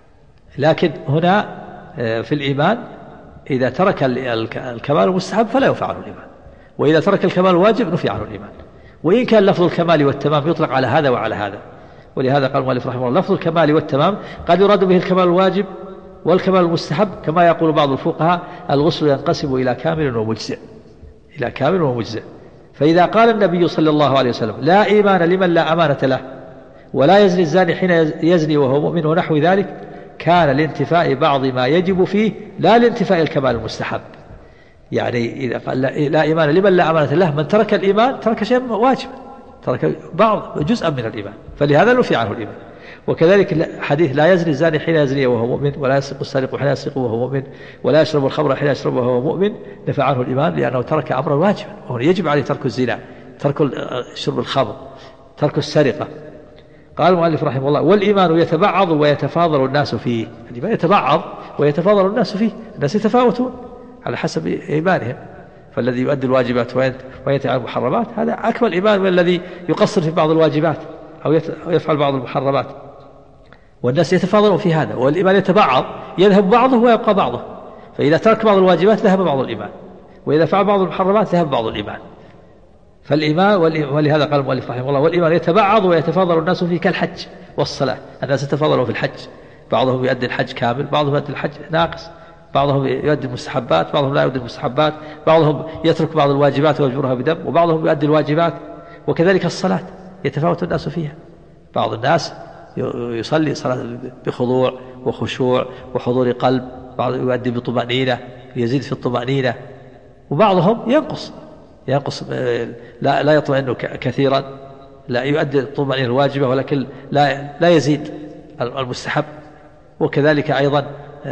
[SPEAKER 1] لكن هنا في الإيمان إذا ترك الكمال المستحب فلا ينفع عنه الإيمان، وإذا ترك الكمال الواجب نفي عنه الإيمان، وإن كان لفظ الكمال والتمام يطلق على هذا وعلى هذا. ولهذا قال المؤلف رحمه الله لفظ الكمال والتمام قد يراد به الكمال الواجب والكمال المستحب، كما يقول بعض الفقهاء الغسل ينقسم إلى كامل ومجزئ، إلى كامل ومجزئ. فإذا قال النبي صلى الله عليه وسلم لا إيمان لمن لا أمانة له، ولا يزني الزاني حين يزني وهو مؤمن ونحو ذلك، كان لانتفاء بعض ما يجب فيه لا لانتفاء الكمال المستحب. يعني إذا قال لا إيمان لمن لا أمانة له، من ترك الإيمان ترك شيء واجب، ترك بعض جزءا من الإيمان، فلهذا نفي عنه الإيمان. وكذلك حديث لا يزني الزاني حين يزني وهو مؤمن، ولا يسرق السارق حين يسرق وهو مؤمن، ولا يشرب الخمر حين يشرب وهو مؤمن، نفى عنه الإيمان لأنه ترك أمرا واجبا، وهو يجب عليه ترك الزنا، ترك شرب الخمر، ترك السرقة. قال المؤلف رحمه الله والإيمان يتبعض ويتفاضل الناس فيه. الإيمان يتبعض ويتفاضل الناس فيه، الناس يتفاوتون على حسب إيمانهم، فالذي يؤدي الواجبات وينتهي عن المحرمات هذا أكمل إيمان من الذي يقصر في بعض الواجبات أو يفعل بعض المحرمات. والناس يتفاضلون في هذا، والإيمان يتبعض، يذهب بعضه ويبقى بعضه، فإذا ترك بعض الواجبات ذهب بعض الإيمان، وإذا فعل بعض المحرمات ذهب بعض الإيمان. فالإيمان ولهذا قال المؤلف رحمه الله والإيمان يتبعض ويتفاضل الناس فيه كالحج والصلاة. الناس يتفاضلون في الحج، بعضهم يؤدي الحج كامل، بعضهم يؤدي الحج ناقص، بعضهم يؤدي المستحبات، بعضهم لا يؤدي المستحبات، بعضهم يترك بعض الواجبات ويجبرها بدم، وبعضهم يؤدي الواجبات. وكذلك الصلاة يتفاوت الناس فيها، بعض الناس يصلي صلاة بخضوع وخشوع وحضور قلب، بعض يؤدي بطمأنينة يزيد في الطمأنينة، وبعضهم ينقص لا يطمئن كثيرا، لا يؤدي الطمأنينة الواجبة ولكن لا يزيد المستحب. وكذلك أيضا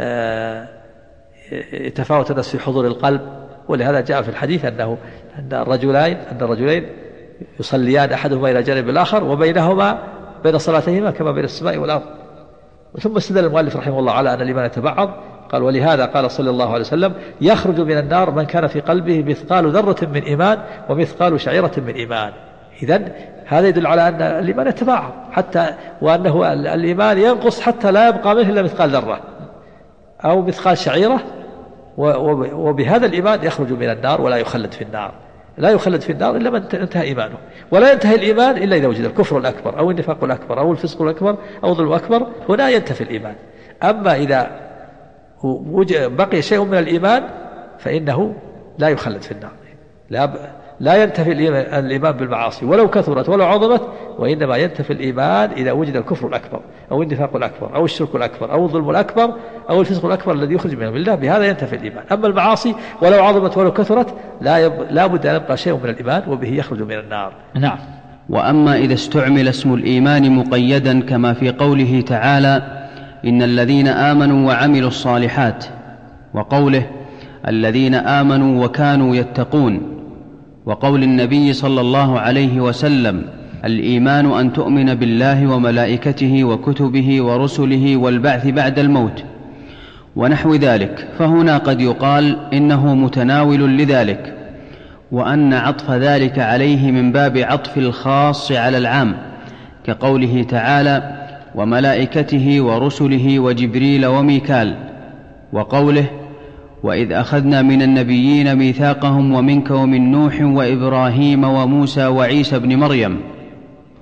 [SPEAKER 1] يتفاوت الناس في حضور القلب. ولهذا جاء في الحديث أن الرجلين يصليان أحدهما إلى جانب الآخر وبينهما بين صلاتهما كما بين السماء والأرض. ثم استدل المؤلف رحمه الله على أن الإيمان يتبعض، قال ولهذا قال صلى الله عليه وسلم يخرج من النار من كان في قلبه مثقال ذرة من إيمان ومثقال شعيرة من إيمان. إذن هذا يدل على أن الإيمان يتبعض، حتى وأنه الإيمان ينقص حتى لا يبقى منه إلا مثقال ذرة أو مثقال شعيرة، وبهذا الإيمان يخرج من النار ولا يخلد في النار، لا يخلد في النار إلا من انتهى إيمانه. ولا ينتهي الإيمان إلا إذا وجد الكفر الأكبر أو النفاق الأكبر أو الفسق الأكبر أو الظلم الأكبر، هنا ينتفي الإيمان. أما إذا بقي شيء من الإيمان فإنه لا يخلد في النار، لا ينتفي الإيمان بالمعاصي ولو كثرت ولو عظمت، وإنما ينتفي الإيمان إذا وجد الكفر الأكبر أو النفاق الأكبر أو الشرك الأكبر أو الظلم الأكبر أو الفسق الأكبر الذي يخرج من الله، بهذا ينتفي الإيمان. أما المعاصي ولو عظمت ولو كثرت لا بد أن يبقى شيء من الإيمان وبه يخرج من النار.
[SPEAKER 2] نعم. وأما إذا استعمل اسم الإيمان مقيدا كما في قوله تعالى إن الذين آمنوا وعملوا الصالحات، وقوله الذين آمنوا وكانوا يتقون، وقول النبي صلى الله عليه وسلم الإيمان أن تؤمن بالله وملائكته وكتبه ورسله والبعث بعد الموت ونحو ذلك، فهنا قد يقال إنه متناول لذلك، وأن عطف ذلك عليه من باب عطف الخاص على العام، كقوله تعالى وملائكته ورسله وجبريل وميكال، وقوله وإذ أخذنا من النبيين ميثاقهم ومنك ومن نوح وإبراهيم وموسى وعيسى بن مريم.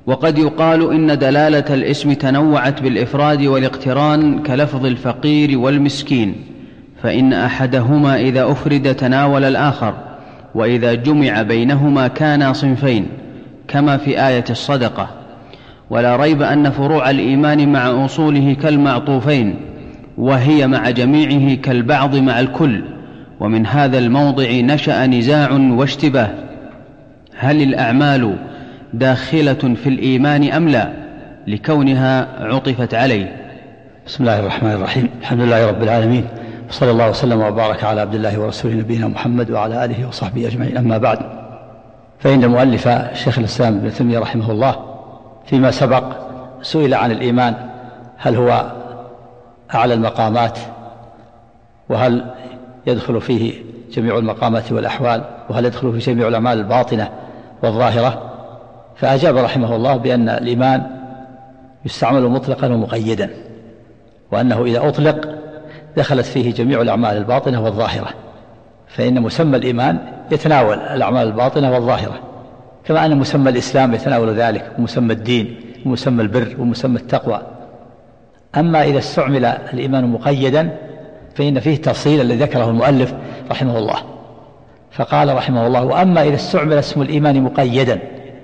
[SPEAKER 2] وقد يقال إن دلالة الاسم تنوعت بالإفراد والاقتران كلفظ الفقير والمسكين، فإن أحدهما إذا أفرد تناول الآخر، وإذا جمع بينهما كانا صنفين، كما في آية الصدقة. ولا ريب أن فروع الإيمان مع أصوله كالمعطوفين، وهي مع جميعه كالبعض مع الكل. ومن هذا الموضع نشأ نزاع واشتباه: هل الأعمال داخلة في الإيمان أم لا، لكونها عطفت عليه؟
[SPEAKER 1] بسم الله الرحمن الرحيم. الحمد لله رب العالمين، وصلى الله وسلم وبارك على عبد الله ورسوله نبينا محمد وعلى آله وصحبه أجمعين. أما بعد، فإن المؤلف شيخ الإسلام ابن تيمية رحمه الله فيما سبق سئل عن الإيمان هل هو أعلى المقامات، وهل يدخل فيه جميع المقامات والأحوال، وهل يدخل فيه جميع الأعمال الباطنة والظاهرة. فأجاب رحمه الله بأن الإيمان يستعمل مطلقا ومقيدا، وأنه إذا أطلق دخلت فيه جميع الأعمال الباطنة والظاهرة، فإن مسمى الإيمان يتناول الأعمال الباطنة والظاهرة، كما أن مسمى الإسلام يتناول ذلك، ومسمى الدين، ومسمى البر، ومسمى التقوى. أما إذا استعمل الإيمان مقيدا فإن فيه تفصيل الذي ذكره المؤلف رحمه الله، فقال رحمه الله: وأما إذا استعمل اسم الإيمان مقيدا،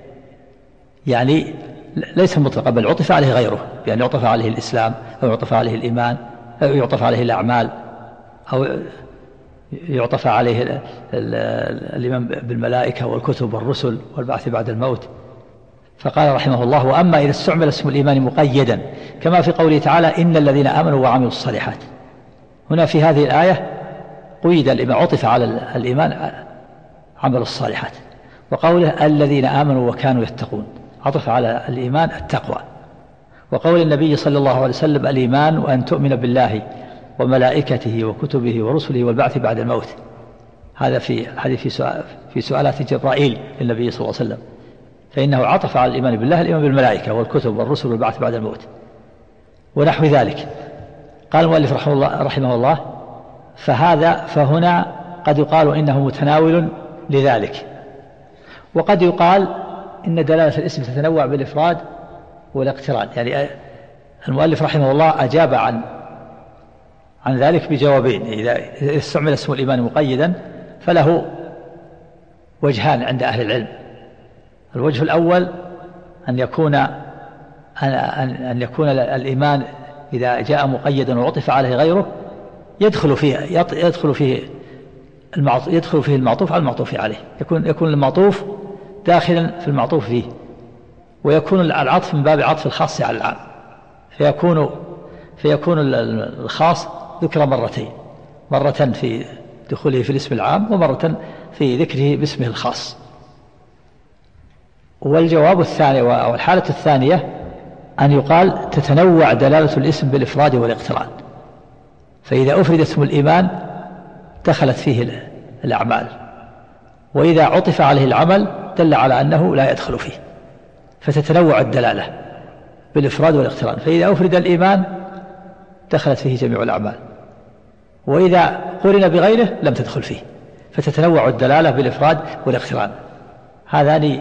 [SPEAKER 1] يعني ليس مطلقا بل عطف عليه غيره، بأن يعطف عليه الإسلام، أو يعطف عليه الإيمان، أو يعطف عليه الأعمال، أو يعطف عليه الإيمان بالملائكة والكتب والرسل والبعث بعد الموت. فقال رحمه الله: وأما إذا استعمل اسم الإيمان مقيدا، كما في قوله تعالى: إن الذين آمنوا وعملوا الصالحات. هنا في هذه الآية قيد الإيمان، عطف على الإيمان عمل الصالحات، وقوله الذين آمنوا وكانوا يتقون عطف على الإيمان التقوى. وقول النبي صلى الله عليه وسلم: الإيمان وأن تؤمن بالله وملائكته وكتبه ورسله والبعث بعد الموت. هذا في الحديث في سؤالات جبرائيل للنبي صلى الله عليه وسلم، فإنه عطف على الإيمان بالله الإيمان بالملائكة والكتب والرسل والبعث بعد الموت ونحو ذلك. قال المؤلف رحمه الله: فهنا قد يقال إنه متناول لذلك، وقد يقال إن دلالة الاسم تتنوع بالإفراد والاقتران. يعني المؤلف رحمه الله أجاب عن ذلك بجوابين. إذا استعمل اسم الإيمان مقيدا فله وجهان عند أهل العلم. الوجه الأول أن يكون الإيمان إذا جاء مقيدا وعطف عليه غيره يدخل فيه المعطوف على المعطوف عليه، يكون المعطوف داخلا في المعطوف فيه، ويكون العطف من باب عطف الخاص على العام، فيكون الخاص ذكر مرتين، مرة في دخوله في الاسم العام، ومرة في ذكره باسمه الخاص. والجواب الثاني أو الحالة الثانية أن يقال تتنوع دلالة الاسم بالإفراد والاقتران، فإذا أفرد اسم الإيمان دخلت فيه الأعمال، وإذا عطف عليه العمل دل على أنه لا يدخل فيه، فتتنوع الدلالة بالإفراد والاقتران. فإذا أفرد الإيمان دخلت فيه جميع الأعمال، وإذا قرن بغيره لم تدخل فيه، فتتنوع الدلالة بالإفراد والاقتران. هذان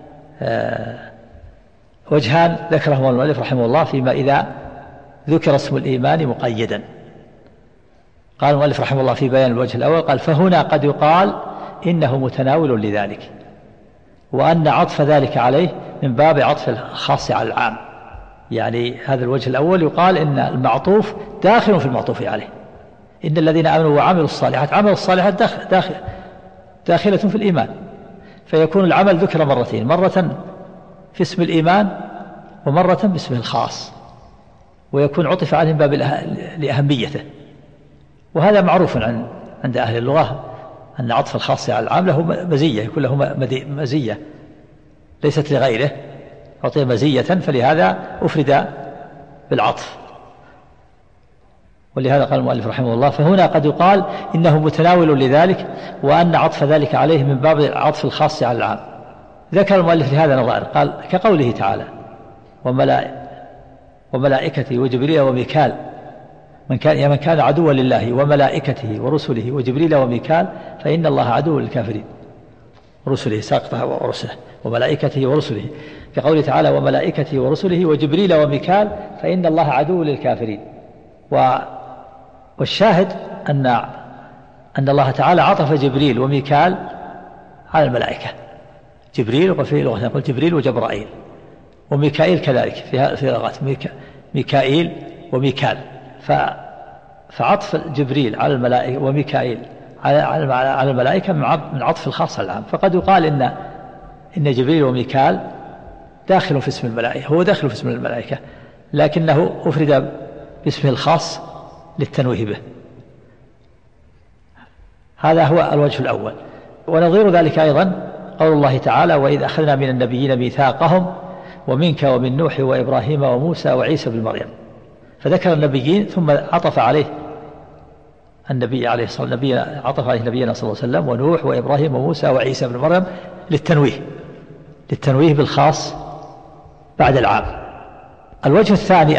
[SPEAKER 1] وجهان ذكرهما المؤلف رحمه الله فيما إذا ذكر اسم الإيمان مقيدا. قال المؤلف رحمه الله في بيان الوجه الأول، قال: فهنا قد يقال إنه متناول لذلك، وأن عطف ذلك عليه من باب عطف الخاص على العام. يعني هذا الوجه الأول يقال إن المعطوف داخل في المعطوف عليه. إن الذين آمنوا وعملوا الصالحات، عمل الصالحات داخلة في الإيمان، فيكون العمل ذكر مرتين، مرة في اسم الإيمان ومرة باسمه الخاص، ويكون عطف عليه من باب لأهميته. وهذا معروف عند أهل اللغة أن عطف الخاص على العام له مزية، يكون له مزية ليست لغيره، أعطيه مزية، فلهذا أفرد بالعطف. ولهذا قال المؤلف رحمه الله: فهنا قد يقال إنه متناول لذلك، وأن عطف ذلك عليه من باب عطف الخاص على العام. ذكر المؤلف لهذا نظائر، قال: كقوله تعالى: وملائكته وجبريل وميكال، من كان عدوا لله وملائكته ورسله وجبريل وميكال فإن الله عدو للكافرين. رسله ساقطها ورسله وملائكته ورسله، في قوله تعالى وملائكته ورسله وجبريل وميكال فإن الله عدو للكافرين. والشاهد أن الله تعالى عطف جبريل وميكال على الملائكة، جبريل وفي لغة نقول جبريل وجبرائيل، وميكائيل كذلك في لغات ميكائيل وميكال، فعطف جبريل على الملائكة وميكائيل على الملائكة من عطف الخاص على العام. فقد يقال إن جبريل وميكال داخل في اسم الملائكة، هو داخل في اسم الملائكة، لكنه أفرد باسمه الخاص للتنويه به. هذا هو الوجه الأول. ونظير ذلك أيضا قول الله تعالى وإذ أخذنا من النبيين ميثاقهم ومنك ومن نوح وإبراهيم وموسى وعيسى بن مريم، فذكر النبيين ثم عطف عليه النبي عليه الصلاة والسلام، عطف عليه نبينا صلى الله عليه وسلم ونوح وإبراهيم وموسى وعيسى بن مريم للتنويه بالخاص بعد العام. الوجه الثاني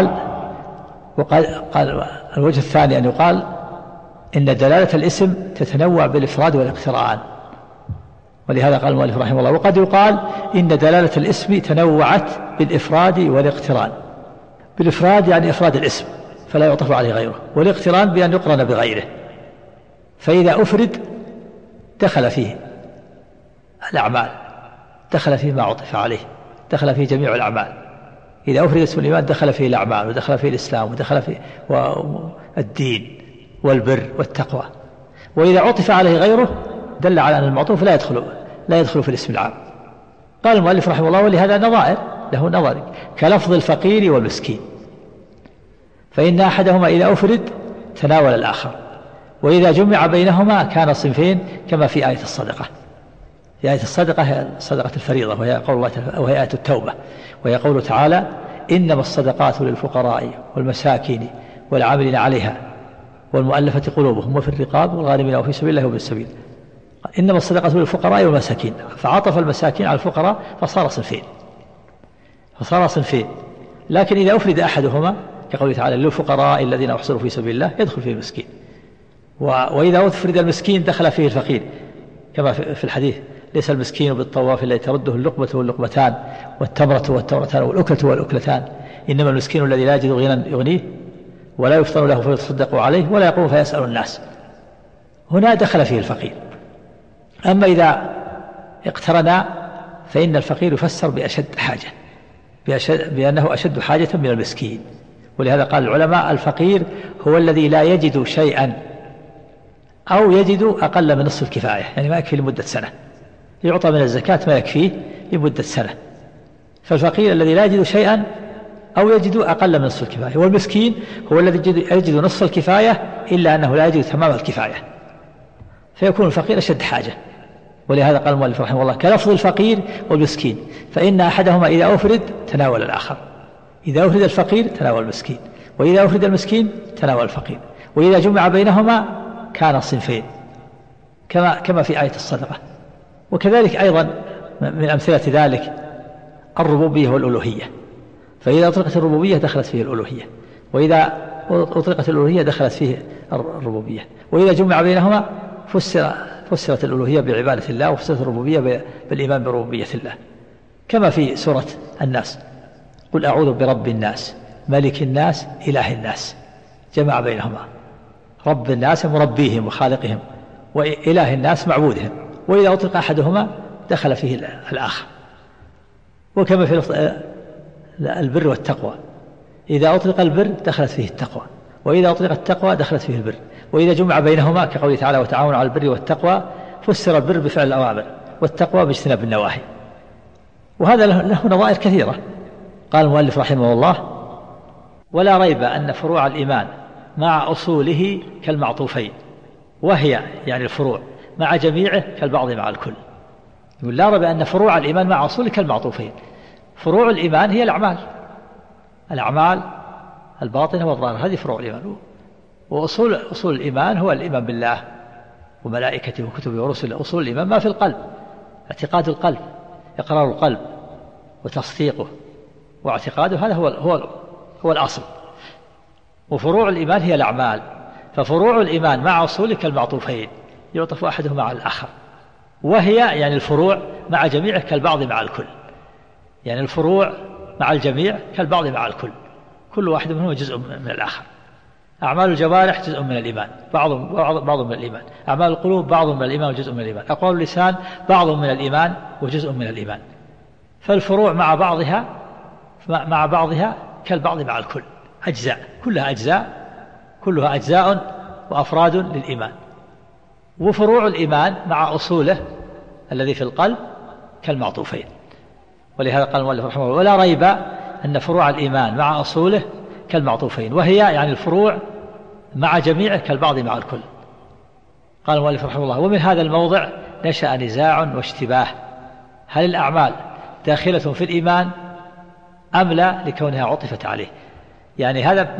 [SPEAKER 1] أن يقال إن دلالة الاسم تتنوع بالإفراد والاقتران، ولهذا قال المؤلف رحمه الله وقد يقال إن دلالة الاسم تنوعت بالإفراد والاقتران. بالإفراد يعني إفراد الاسم فلا يعطف عليه غيره، والاقتران بأن يقرن بغيره، فإذا أفرد دخل فيه الأعمال، دخل فيه ما عطف عليه، دخل فيه جميع الأعمال. إذا أفرد اسم الإيمان دخل فيه الأعمال، ودخل فيه الإسلام، ودخل فيه الدين والبر والتقوى. وإذا عطف عليه غيره دل على أن المعطوف لا يدخل في الاسم العام. قال المؤلف رحمه الله ولهذا نظائر، له نظر كلفظ الفقير والمسكين، فإن أحدهما إذا أفرد تناول الآخر، وإذا جمع بينهما كان صنفين كما في آية الصدقة. في آية الصدقة هي صدقة الفريضة، وهي قول الله تعالى، وهي آية التوبة، وهي قوله تعالى إنما الصدقات للفقراء والمساكين والعاملين عليها والمؤلفة قلوبهم وفي الرقاب والغارمين وفي سبيل الله وابن السبيل. إنما الصدقات للفقراء والمساكين، فعطف المساكين على الفقراء فصار صنفين. لكن إذا أفرد أحدهما كقوله تعالى للفقراء الذين أحصروا في سبيل الله يدخل فيه المسكين، وإذا أفرد المسكين دخل فيه الفقير، كما في الحديث ليس المسكين بالطواف الذي ترده اللقمة واللقمتان والتمرة والتمرتان والأكلة والأكلتان، إنما المسكين الذي لا يجد غنى يغنيه ولا يفطر له فيتصدق عليه ولا يقوم فيسأل الناس. هنا دخل فيه الفقير. أما إذا اقترنا فإن الفقير يفسر بأشد حاجة، بأنه أشد حاجة من المسكين. ولهذا قال العلماء الفقير هو الذي لا يجد شيئا أو يجد أقل من نصف الكفاية، يعني ما يكفي لمدة سنة، يعطى من الزكاة ما يكفيه لمدة سنة. فالفقير الذي لا يجد شيئا أو يجد أقل من نصف الكفاية، والمسكين هو الذي يجد نصف الكفاية إلا أنه لا يجد تمام الكفاية، فيكون الفقير أشد حاجة. ولهذا قال المؤلف رحمه الله كلفظ الفقير والمسكين، فإن أحدهما إذا أفرد تناول الآخر. إذا أفرد الفقير تناول المسكين، وإذا أفرد المسكين تناول الفقير، وإذا جمع بينهما كان صنفين كما في آية الصدقة. وكذلك أيضا من أمثلة ذلك الربوبية والألوهية، فإذا أطلقت الربوبية دخلت فيه الألوهية، وإذا أطلقت الألوهية دخلت فيه الربوبية، وإذا جمع بينهما فسرت الألوهية بعبادة الله، وفسرت الربوبية بالإيمان بربوبية الله، كما في سورة الناس قل أعوذ برب الناس ملك الناس إله الناس، جمع بينهما، رب الناس مربيهم وخالقهم، وإله الناس معبودهم، وإذا أطلق أحدهما دخل فيه الآخر. وكما في البر والتقوى، إذا أطلق البر دخلت فيه التقوى، وإذا أطلق التقوى دخلت فيه البر، وإذا جمع بينهما كقوله تعالى وتعاونوا على البر والتقوى، فسر البر بفعل الأوامر والتقوى باجتناب النواهي. وهذا له نظائر كثيرة. قال المؤلف رحمه الله ولا ريب أن فروع الإيمان مع أصوله كالمعطوفين، وهي يعني الفروع مع جميعه كالبعض مع الكل. يقول لا ريب أن فروع الإيمان مع أصوله كالمعطوفين. فروع الإيمان هي الأعمال الباطنة والظاهرة، هذه فروع الإيمان. وأصول الإيمان هو الإيمان بالله وملائكته وكتبه ورسله. أصول الإيمان ما في القلب، اعتقاد القلب، إقرار القلب وتصديقه واعتقاده، هذا هو الأصل. وفروع الإيمان هي الأعمال. ففروع الإيمان مع أصوله كالمعطوفين، يعطف أحدهما على الآخر، وهي يعني الفروع مع جميعه كالبعض مع الكل، يعني الفروع مع الجميع كالبعض مع الكل، كل واحد منهم جزء من الآخر. أعمال الجوارح جزء من الإيمان، بعض من الإيمان. أعمال القلوب بعض من الإيمان وجزء من الإيمان. أقوال اللسان بعض من الإيمان وجزء من الإيمان. فالفروع مع بعضها كالبعض مع الكل، أجزاء، كلها أجزاء وأفراد للإيمان. وفروع الإيمان مع أصوله الذي في القلب كالمعطوفين. ولهذا قال المؤلف رحمه الله: ولا ريب أن فروع الإيمان مع أصوله كالمعطوفين، وهي يعني الفروع مع جميعه كالبعض مع الكل. قال المؤلف رحمه الله: ومن هذا الموضع نشأ نزاع واشتباه، هل الأعمال داخلة في الإيمان أم لا، لكونها عطفت عليه. يعني هذا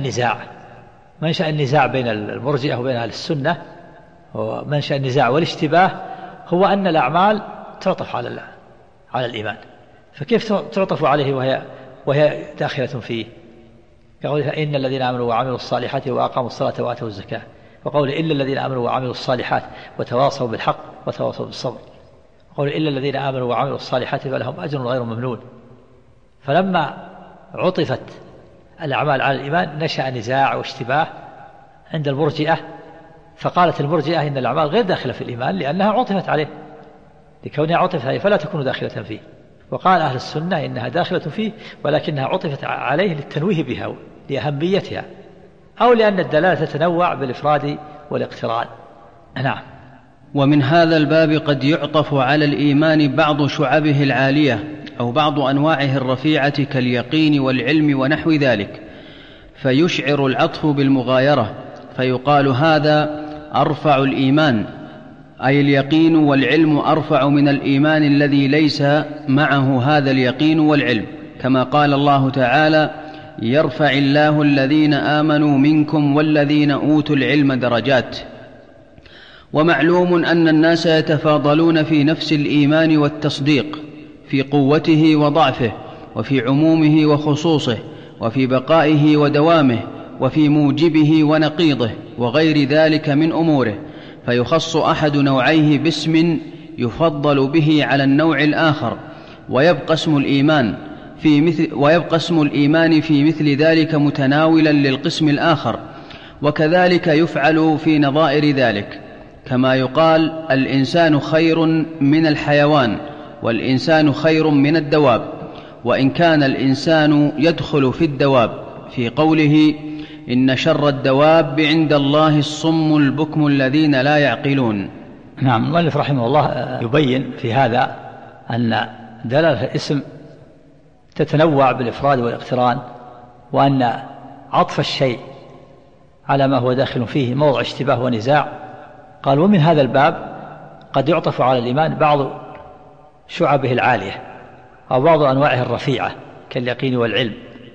[SPEAKER 1] منشأ النزاع بين المرجئة وبين أهل السنة، ومنشأ النزاع والاشتباه هو أن الأعمال تعطف على الإيمان، فكيف تعطف عليه وهي داخلة فيه؟ كقوله: إن الذين آمنوا وعملوا الصالحات وأقاموا الصلاة وآتوا الزكاة، وقوله: إلا الذين آمنوا وعملوا الصالحات وتواصوا بالحق وتواصوا بالصبر، وقوله: إلا الذين آمنوا وعملوا الصالحات فلهم أجر غير ممنون. فلما عطفت الأعمال على الإيمان نشأ نزاع واشتباه عند المرجئة، فقالت المرجئة إن الأعمال غير داخلة في الإيمان لأنها عطفت عليه، لكونها عطفت عليه فلا تكون داخلة فيه. وقال أهل السنة إنها داخلة فيه ولكنها عطفت عليه للتنويه بها لأهميتها، أو لأن الدلالة تتنوع بالإفراد والاقتران. نعم.
[SPEAKER 2] ومن هذا الباب قد يعطف على الإيمان بعض شعبه العالية أو بعض أنواعه الرفيعة كاليقين والعلم ونحو ذلك، فيشعر العطف بالمغايرة، فيقال: هذا أرفع الإيمان، أي اليقين والعلم أرفع من الإيمان الذي ليس معه هذا اليقين والعلم، كما قال الله تعالى: يرفع الله الذين آمنوا منكم والذين أوتوا العلم درجات. ومعلوم أن الناس يتفاضلون في نفس الإيمان والتصديق، في قوته وضعفه، وفي عمومه وخصوصه، وفي بقائه ودوامه، وفي موجبه ونقيضه، وغير ذلك من أموره، فيخص أحد نوعيه باسم يفضل به على النوع الآخر، ويبقى اسم الإيمان في مثل ذلك متناولا للقسم الآخر. وكذلك يفعل في نظائر ذلك، كما يقال: الإنسان خير من الحيوان، والإنسان خير من الدواب، وإن كان الإنسان يدخل في الدواب، في قوله: إن شر الدواب عند الله الصم البكم الذين لا يعقلون.
[SPEAKER 1] نعم. المؤلف رحمه الله يبين في هذا أن دلالة الاسم تتنوع بالإفراد والاقتران، وأن عطف الشيء على ما هو داخل فيه موضع اشتباه ونزاع. قال: ومن هذا الباب قد يعطف على الإيمان بعض شعبه العالية أو بعض أنواعه الرفيعة كاليقين والعلم.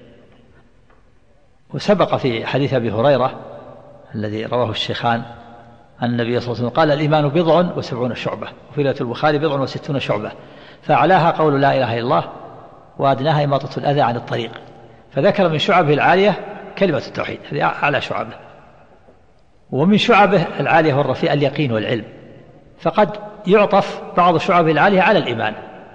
[SPEAKER 1] وسبق في حديث أبي هريرة الذي رواه الشيخان أن النبي صلى الله عليه وسلم قال: الإيمان 70 شعبة، وفي رواية البخاري 60 شعبة، فأعلاها قول لا إله إلا الله، وأدناها إماطة الأذى عن الطريق. فذكر من شعبه العالية كلمة التوحيد، هذه أعلى شعبه. ومن شعبه العالية والرفيعة اليقين والعلم، فقد يعطف بعض شعبه العالية على الإيمان،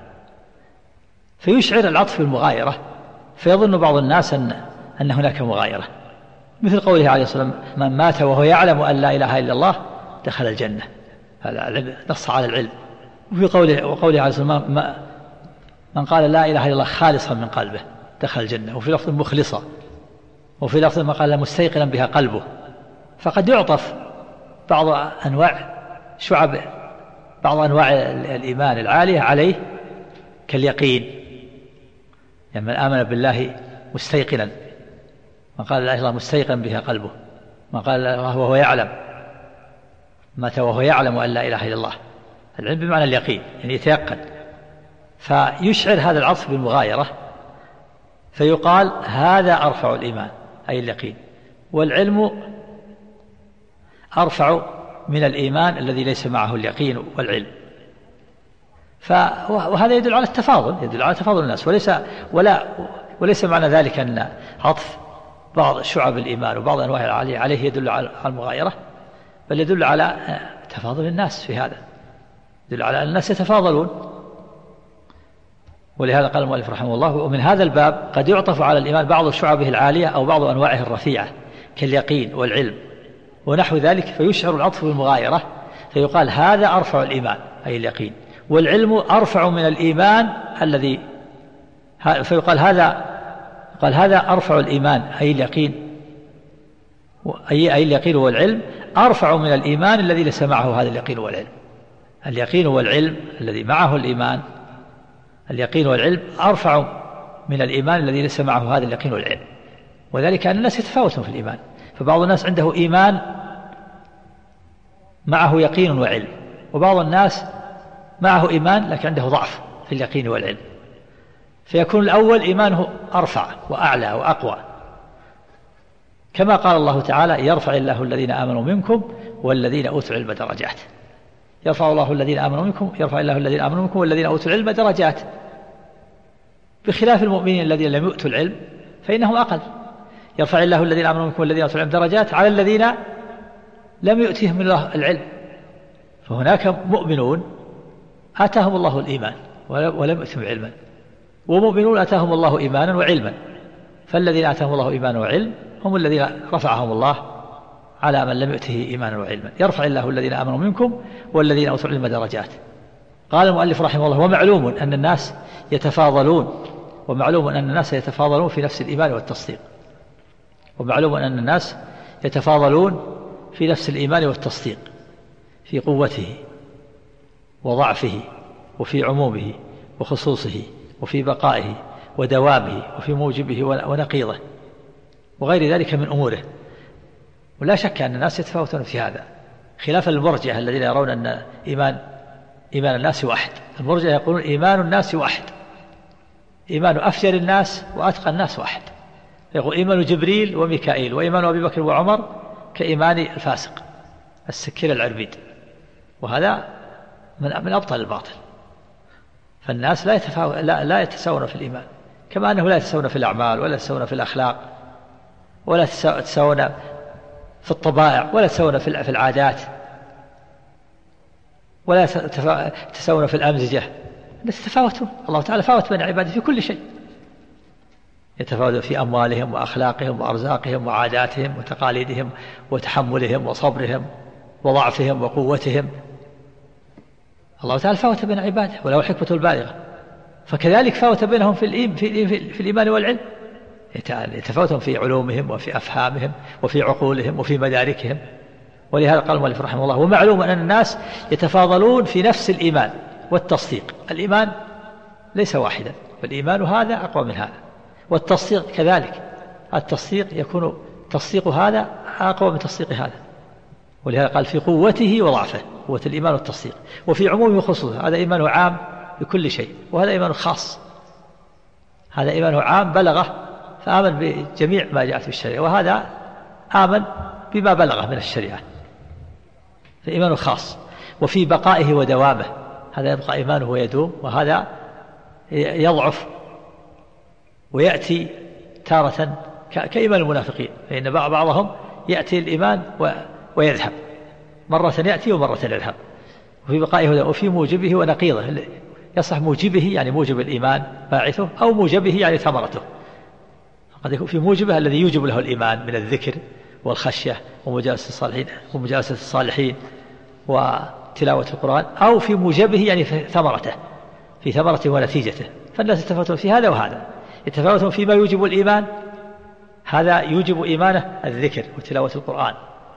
[SPEAKER 1] فيشعر العطف بالمغايرة، فيظن بعض الناس أن هناك مغايرة، مثل قوله عليه الصلاة والسلام: من مات وهو يعلم أن لا إله إلا الله دخل الجنة. هذا نص على العلم. وقوله عليه الصلاة والسلام: من قال لا إله إلا الله خالصا من قلبه دخل الجنة. وفي لفظ مخلصا، وفي لفظ ما قال مستيقنا بها قلبه. فقد يعطف بعض أنواع الإيمان العالية عليه كاليقين، يعني من آمن بالله مستيقنا، من قال لا إله إلا الله مستيقنا بها قلبه، من قال وهو يعلم، مات وهو يعلم أن لا إله إلا الله. العلم بمعنى اليقين، يعني يتيقن. فيشعر هذا العطف بالمغايرة، فيقال: هذا أرفع الإيمان، أي اليقين، والعلم أرفع من الإيمان الذي ليس معه اليقين والعلم. وهذا يدل على تفاضل الناس، وليس معنى ذلك أن عطف بعض شعب الإيمان وبعض أنواع العالية عليه يدل على المغايرة، بل يدل على تفاضل الناس في هذا. يدل على أن الناس يتفاضلون. ولهذا قال المؤلف رحمه الله: ومن هذا الباب قد يعطف على الإيمان بعض شعبه العالية أو بعض أنواعه الرفيعة كاليقين والعلم ونحو ذلك، فيشعر العطف بالمغايرة فيقال هذا أرفع الإيمان أي اليقين، والعلم أرفع من الإيمان الذي، فيقال هذا أرفع الإيمان أي اليقين، أي اليقين والعلم أرفع من الإيمان الذي ليس معه هذا اليقين والعلم. اليقين والعلم الذي معه الإيمان، اليقين والعلم أرفع من الإيمان الذي ليس معه هذا اليقين والعلم. وذلك أن الناس يتفاوتون في الإيمان، فبعض الناس عنده إيمان معه يقين وعلم، وبعض الناس معه إيمان لكن عنده ضعف في اليقين والعلم، فيكون الأول إيمانه أرفع وأعلى وأقوى، كما قال الله تعالى: يرفع الله الذين آمنوا منكم والذين أوتوا العلم درجات. يرفع الله الذين آمنوا منكم، يرفع الله الذين آمنوا منكم والذين أوتوا العلم درجات، بخلاف المؤمنين الذين لم يؤتوا العلم فإنهم أقل. يرفع الله الذين آمنوا منكم والذين أوتوا العلم درجات على الذين لم يؤتهم الله العلم. فهناك مؤمنون آتاهم الله الإيمان ولم يؤتهم علما، ومؤمنون آتاهم الله إيمانا وعلما، فالذين آتاهم الله إيمانا وعلم هم الذين رفعهم الله على من لم يؤته إيمانا وعلما. يرفع الله الذين آمنوا منكم والذين أوتوا العلم درجات. قال المؤلف رحمه الله: ومعلوم أن الناس يتفاضلون، ومعلوم أن الناس يتفاضلون في نفس الإيمان والتصديق، ومعلوم أن الناس يتفاضلون في نفس الإيمان والتصديق، في قوته وضعفه، وفي عمومه وخصوصه، وفي بقائه ودوامه، وفي موجبه ونقيضه، وغير ذلك من أموره. ولا شك أن الناس يتفاوتون في هذا، خلاف المرجئة الذين يرون أن إيمان الناس واحد. المرجئة يقولون إيمان الناس واحد، إيمان أفجر الناس وأتقى الناس واحد. يقول إيمان جبريل وميكائيل وإيمان أبي بكر وعمر كإيمان الفاسق السكير العربيد، وهذا من أبطل الباطل. فالناس لا يتساوون في الإيمان، كما أنه لا يتساوون في الأعمال، ولا يتساوون في الأخلاق، ولا يتساوون في الطبائع، ولا يتساوون في العادات، ولا يتساوون في الأمزجة. يتفاوتون، الله تعالى فاوت بين عباده في كل شيء، يتفاوتون في أموالهم وأخلاقهم وأرزاقهم وعاداتهم وتقاليدهم وتحملهم وصبرهم وضعفهم وقوتهم. الله تعالى فاوت بين عباده وله الحكمة البالغة، فكذلك فاوت بينهم في الإيمان والعلم، يتفاوتون في علومهم وفي أفهامهم وفي عقولهم وفي مداركهم. ولهذا قال المؤلف رحمه الله: ومعلوم أن الناس يتفاضلون في نفس الإيمان والتصديق. الإيمان ليس واحدا، فالإيمان هذا أقوى من هذا، والتصديق كذلك. التصديق يكون تصديق هذا أقوى من تصديق هذا. ولهذا قال: في قوته وضعفه، قوة الإيمان والتصديق، وفي عمومه وخصوصه. هذا إيمان عام بكل شيء، وهذا إيمان خاص. هذا إيمان عام بلغه فآمن بجميع ما جاءت في الشريعة، وهذا آمن بما بلغه من الشريعة، فإيمان خاص. وفي بقائه ودوامه، هذا يبقى إيمانه ويدوم، وهذا يضعف ويأتي تارة كإيمان المنافقين، فإن بعضهم يأتي الإيمان ويذهب، مرة يأتي ومرة يذهب. وفي بقائه وفي موجبه ونقيضه، يصح موجبه يعني موجب الإيمان باعثه، أو موجبه يعني ثمرته. قد يكون في موجبه الذي يوجب له الإيمان من الذكر والخشية ومجالسة الصالحين وتلاوة القرآن، أو في موجبه يعني في ثمرته، في ثمرته ونتيجته. فالناس يتفاوتون في هذا وهذا، يتفاوتون فيما يوجب الإيمان. هذا يوجب إيمانه الذكر وتلاوة القرآن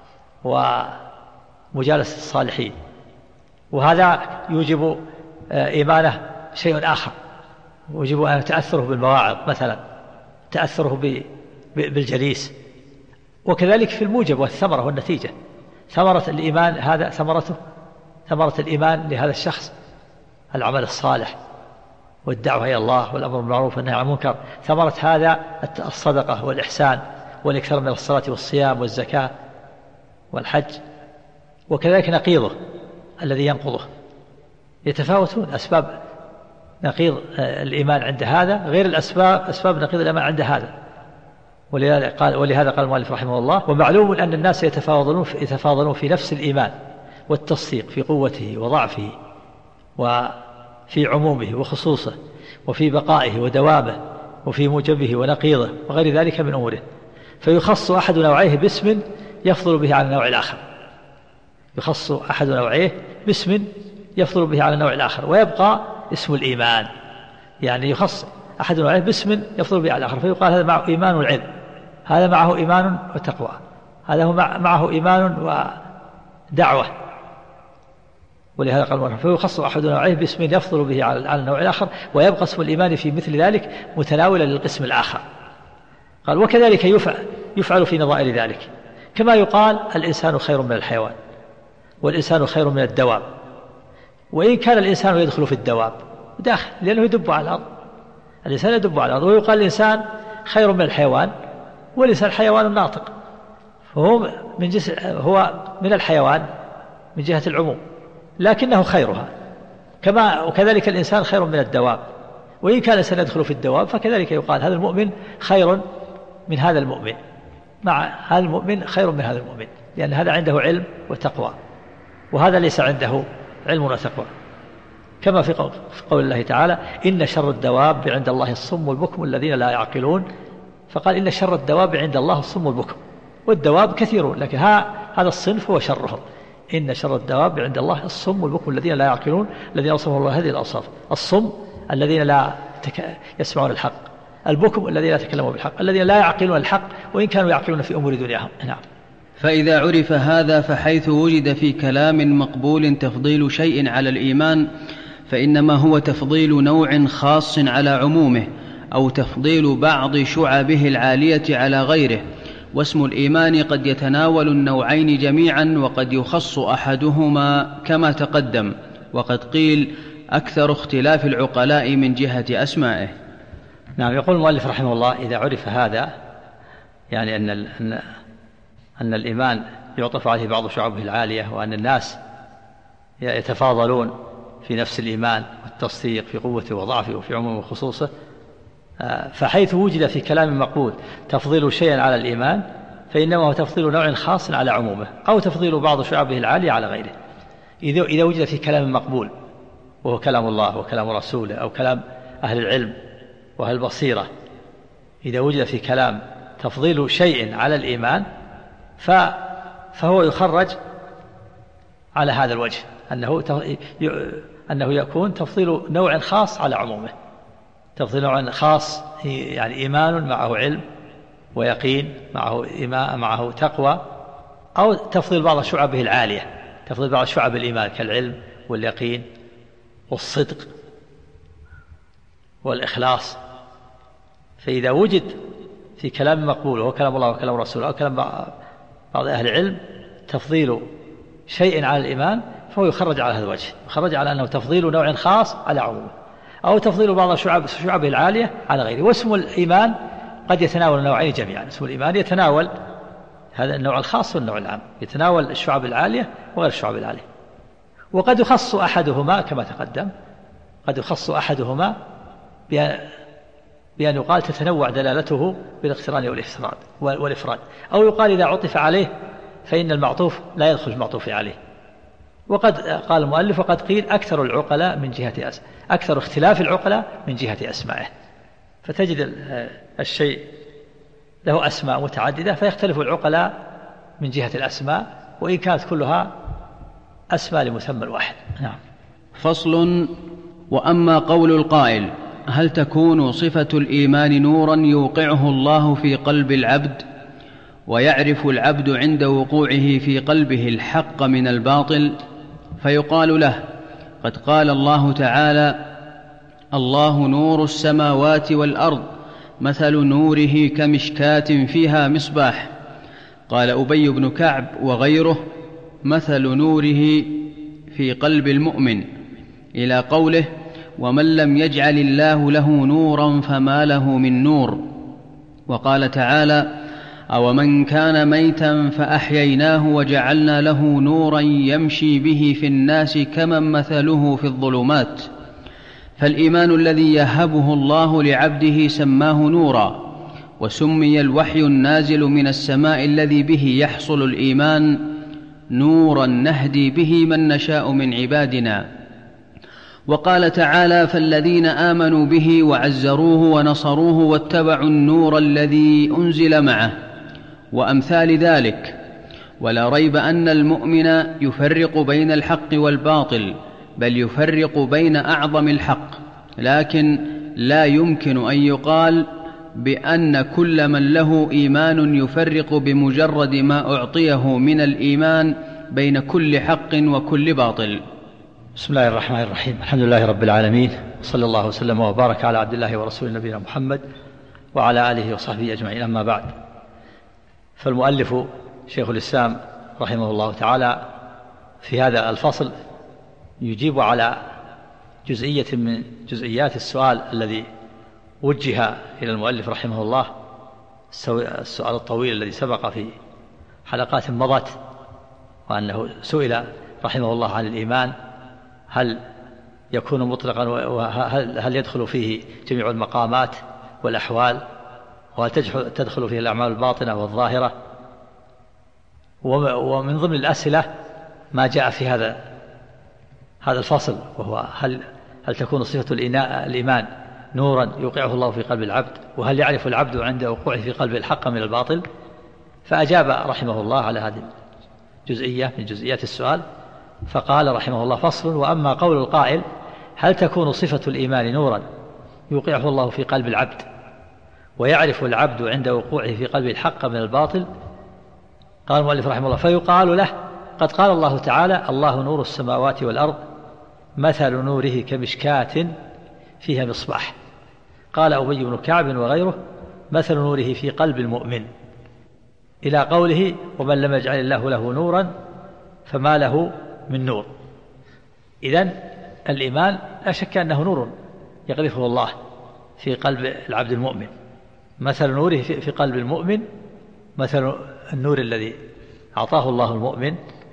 [SPEAKER 1] ومجالسة الصالحين، وهذا يوجب إيمانه شيء آخر، يوجب أن تأثره بالمواعظ مثلا، تأثره بالجليس. وكذلك في الموجب والثمرة والنتيجة. ثمرة الإيمان هذا ثمرة الإيمان لهذا الشخص العمل الصالح والدعوة إلى الله والأمر بالمعروف والنهي عن المنكر. ثمرة هذا الصدقة والإحسان والإكثار من الصلاة والصيام والزكاة والحج. وكذلك نقيضه الذي ينقضه. يتفاوتون أسباب نقيض الإيمان عند هذا غير أسباب نقيض الإيمان عند هذا. ولهذا قال المؤلف رحمه الله: ومعلوم أن الناس يتفاضلون في نفس الإيمان والتصديق، في قوته وضعفه وفي عمومه وخصوصه وفي بقائه ودوامه وفي موجبه ونقيضه وغير ذلك من أموره، فيخص أحد نوعيه باسم يفضل به على النوع الآخر، يخص أحد نوعيه باسم يفضل به على النوع الآخر، ويبقى اسم الإيمان، يعني يخص أحد نوعيه باسم يفضل به على الآخر، فيقال هذا معه إيمان والعلم، هذا معه إيمان وتقوى، هذا معه إيمان ودعوة، ولهذا قال المؤلف فيخص أحد نوعيه باسم يفضل به على النوع الآخر، ويبقى اسم الإيمان في مثل ذلك متناولا للقسم الآخر. قال وكذلك يفعل في نظائر ذلك، كما يقال الإنسان خير من الحيوان، والإنسان خير من الدواب، وإن كان الإنسان يدخل في الدواب داخل لأنه يدب على الأرض، الإنسان يدب على الأرض، ويقال الإنسان خير من الحيوان، والإنسان حيوان ناطق، فهو هو من الحيوان من جهة العموم لكنه خيرها، وكذلك الإنسان خير من الدواب، وإن كان سندخل في الدواب فكذلك يقال هذا المؤمن خير من هذا المؤمن، مع هذا المؤمن خير من هذا المؤمن، لأن هذا عنده علم وتقوى وهذا ليس عنده علم وتقوى، كما في قول الله تعالى إن شر الدواب عند الله الصم والبكم الذين لا يعقلون، فقال إن شر الدواب عند الله الصم والبكم، والدواب كثيرون لكن هذا الصنف هو شرهم، إن شر الدواب عند الله الصم والبكم الذين لا يعقلون، الذين أوصفهم الله هذه الأوصاف، الصم الذين لا يسمعون الحق، البكم الذين لا يتكلمون بالحق، الذين لا يعقلون الحق وإن كانوا يعقلون في أمور دنياهم. نعم.
[SPEAKER 2] فإذا عرف هذا فحيث وجد في كلام مقبول تفضيل شيء على الإيمان فإنما هو تفضيل نوع خاص على عمومه، أو تفضيل بعض شعبه العالية على غيره، واسم الإيمان قد يتناول النوعين جميعا وقد يخص أحدهما كما تقدم، وقد قيل أكثر اختلاف العقلاء من جهة أسمائه.
[SPEAKER 1] نعم. يقول المؤلف رحمه الله إذا عرف هذا، يعني أن الإيمان يعطف عليه بعض شعبه العالية، وأن الناس يتفاضلون في نفس الإيمان والتصديق في قوته وضعفه وفي عمومه وخصوصه، فحيث وجد في كلام مقبول تفضيل شيئا على الإيمان فإنما هو تفضيل نوع خاص على عمومه، أو تفضيل بعض شعبه العالية على غيره. إذا وجد في كلام مقبول وهو كلام الله وكلام رسوله أو كلام أهل العلم وأهل البصيرة، إذا وجد في كلام تفضيل شيء على الإيمان فهو يخرج على هذا الوجه، أنه يكون تفضيل نوع خاص على عمومه، تفضيل نوع خاص يعني إيمان معه علم ويقين معه تقوى، أو تفضيل بعض شعبه العالية، تفضيل بعض شعب الإيمان كالعلم واليقين والصدق والإخلاص. فإذا وجد في كلام مقبول وهو كلام الله وكلام رسوله أو كلام بعض أهل العلم تفضيل شيء على الإيمان فهو يخرج على هذا الوجه، يخرج على أنه تفضيل نوع خاص على عمومه، أو تفضيل بعض شعبه العالية على غيره. واسم الإيمان قد يتناول النوعين جميعا، اسم الإيمان يتناول هذا النوع الخاص والنوع العام، يتناول الشعب العالية وغير الشعب العالية، وقد يخص أحدهما كما تقدم، قد يخص أحدهما بأن يقال تتنوع دلالته بالاقتران والإفراد، أو يقال إذا عطف عليه فإن المعطوف لا يدخل المعطوف عليه. وقد قال المؤلف وقد قيل أكثر العقلاء من جهة أكثر اختلاف العقلاء من جهة أسمائه، فتجد الشيء له أسماء متعددة فيختلف العقلاء من جهة الأسماء وإن كانت كلها أسماء لمسمى واحد. نعم.
[SPEAKER 2] فصل. وأما قول القائل هل تكون صفة الإيمان نورا يوقعه الله في قلب العبد ويعرف العبد عند وقوعه في قلبه الحق من الباطل، فيقال له قد قال الله تعالى الله نور السماوات والأرض مثل نوره كمشكاة فيها مصباح. قال أبي بن كعب وغيره مثل نوره في قلب المؤمن إلى قوله ومن لم يجعل الله له نورا فما له من نور. وقال تعالى أومن كان ميتا فأحييناه وجعلنا له نورا يمشي به في الناس كمن مثله في الظلمات. فالإيمان الذي يهبه الله لعبده سماه نورا، وسمي الوحي النازل من السماء الذي به يحصل الإيمان نورا نهدي به من نشاء من عبادنا. وقال تعالى: فالذين آمنوا به وعزروه ونصروه واتبعوا النور الذي أنزل معه، وأمثال ذلك. ولا ريب أن المؤمن يفرق بين الحق والباطل، بل يفرق بين أعظم الحق، لكن لا يمكن أن يقال بأن كل من له إيمان يفرق بمجرد ما أعطيه من الإيمان بين كل حق وكل باطل.
[SPEAKER 1] بسم الله الرحمن الرحيم. الحمد لله رب العالمين، صلى الله وسلم وبارك على عبد الله ورسوله نبينا محمد وعلى آله وصحبه أجمعين. أما بعد، فالمؤلف شيخ الإسلام رحمه الله تعالى في هذا الفصل يجيب على جزئية من جزئيات السؤال الذي وجه إلى المؤلف رحمه الله، السؤال الطويل الذي سبق في حلقات مضت، وأنه سئل رحمه الله عن الإيمان: هل يكون مطلقا، وهل يدخل فيه جميع المقامات والأحوال، وهل تدخل فيه الأعمال الباطنة والظاهرة؟ ومن ضمن الأسئلة ما جاء في هذا الفصل، وهو هل تكون صفة الإيمان نورا يوقعه الله في قلب العبد، وهل يعرف العبد عند وقوعه في قلب الحق من الباطل؟ فأجاب رحمه الله على هذه جزئية من جزئيات السؤال، فقال رحمه الله: فصل: وأما قول القائل: هل تكون صفة الإيمان نورا يوقعه الله في قلب العبد ويعرف العبد عند وقوعه في قلب الحق من الباطل؟ قال المؤلف رحمه الله: فيقال له: قد قال الله تعالى: الله نور السماوات والأرض، مثل نوره كمشكاة فيها مصباح. قال أبي بن كعب وغيره: مثل نوره في قلب المؤمن، إلى قوله: ومن لم يجعل الله له نورا فما له من نور. إذن الإيمان لا شك أنه نور يقذفه الله في قلب العبد المؤمن. مثل نوره في قلب المؤمن مثل النور الذي أعطاه الله المؤمن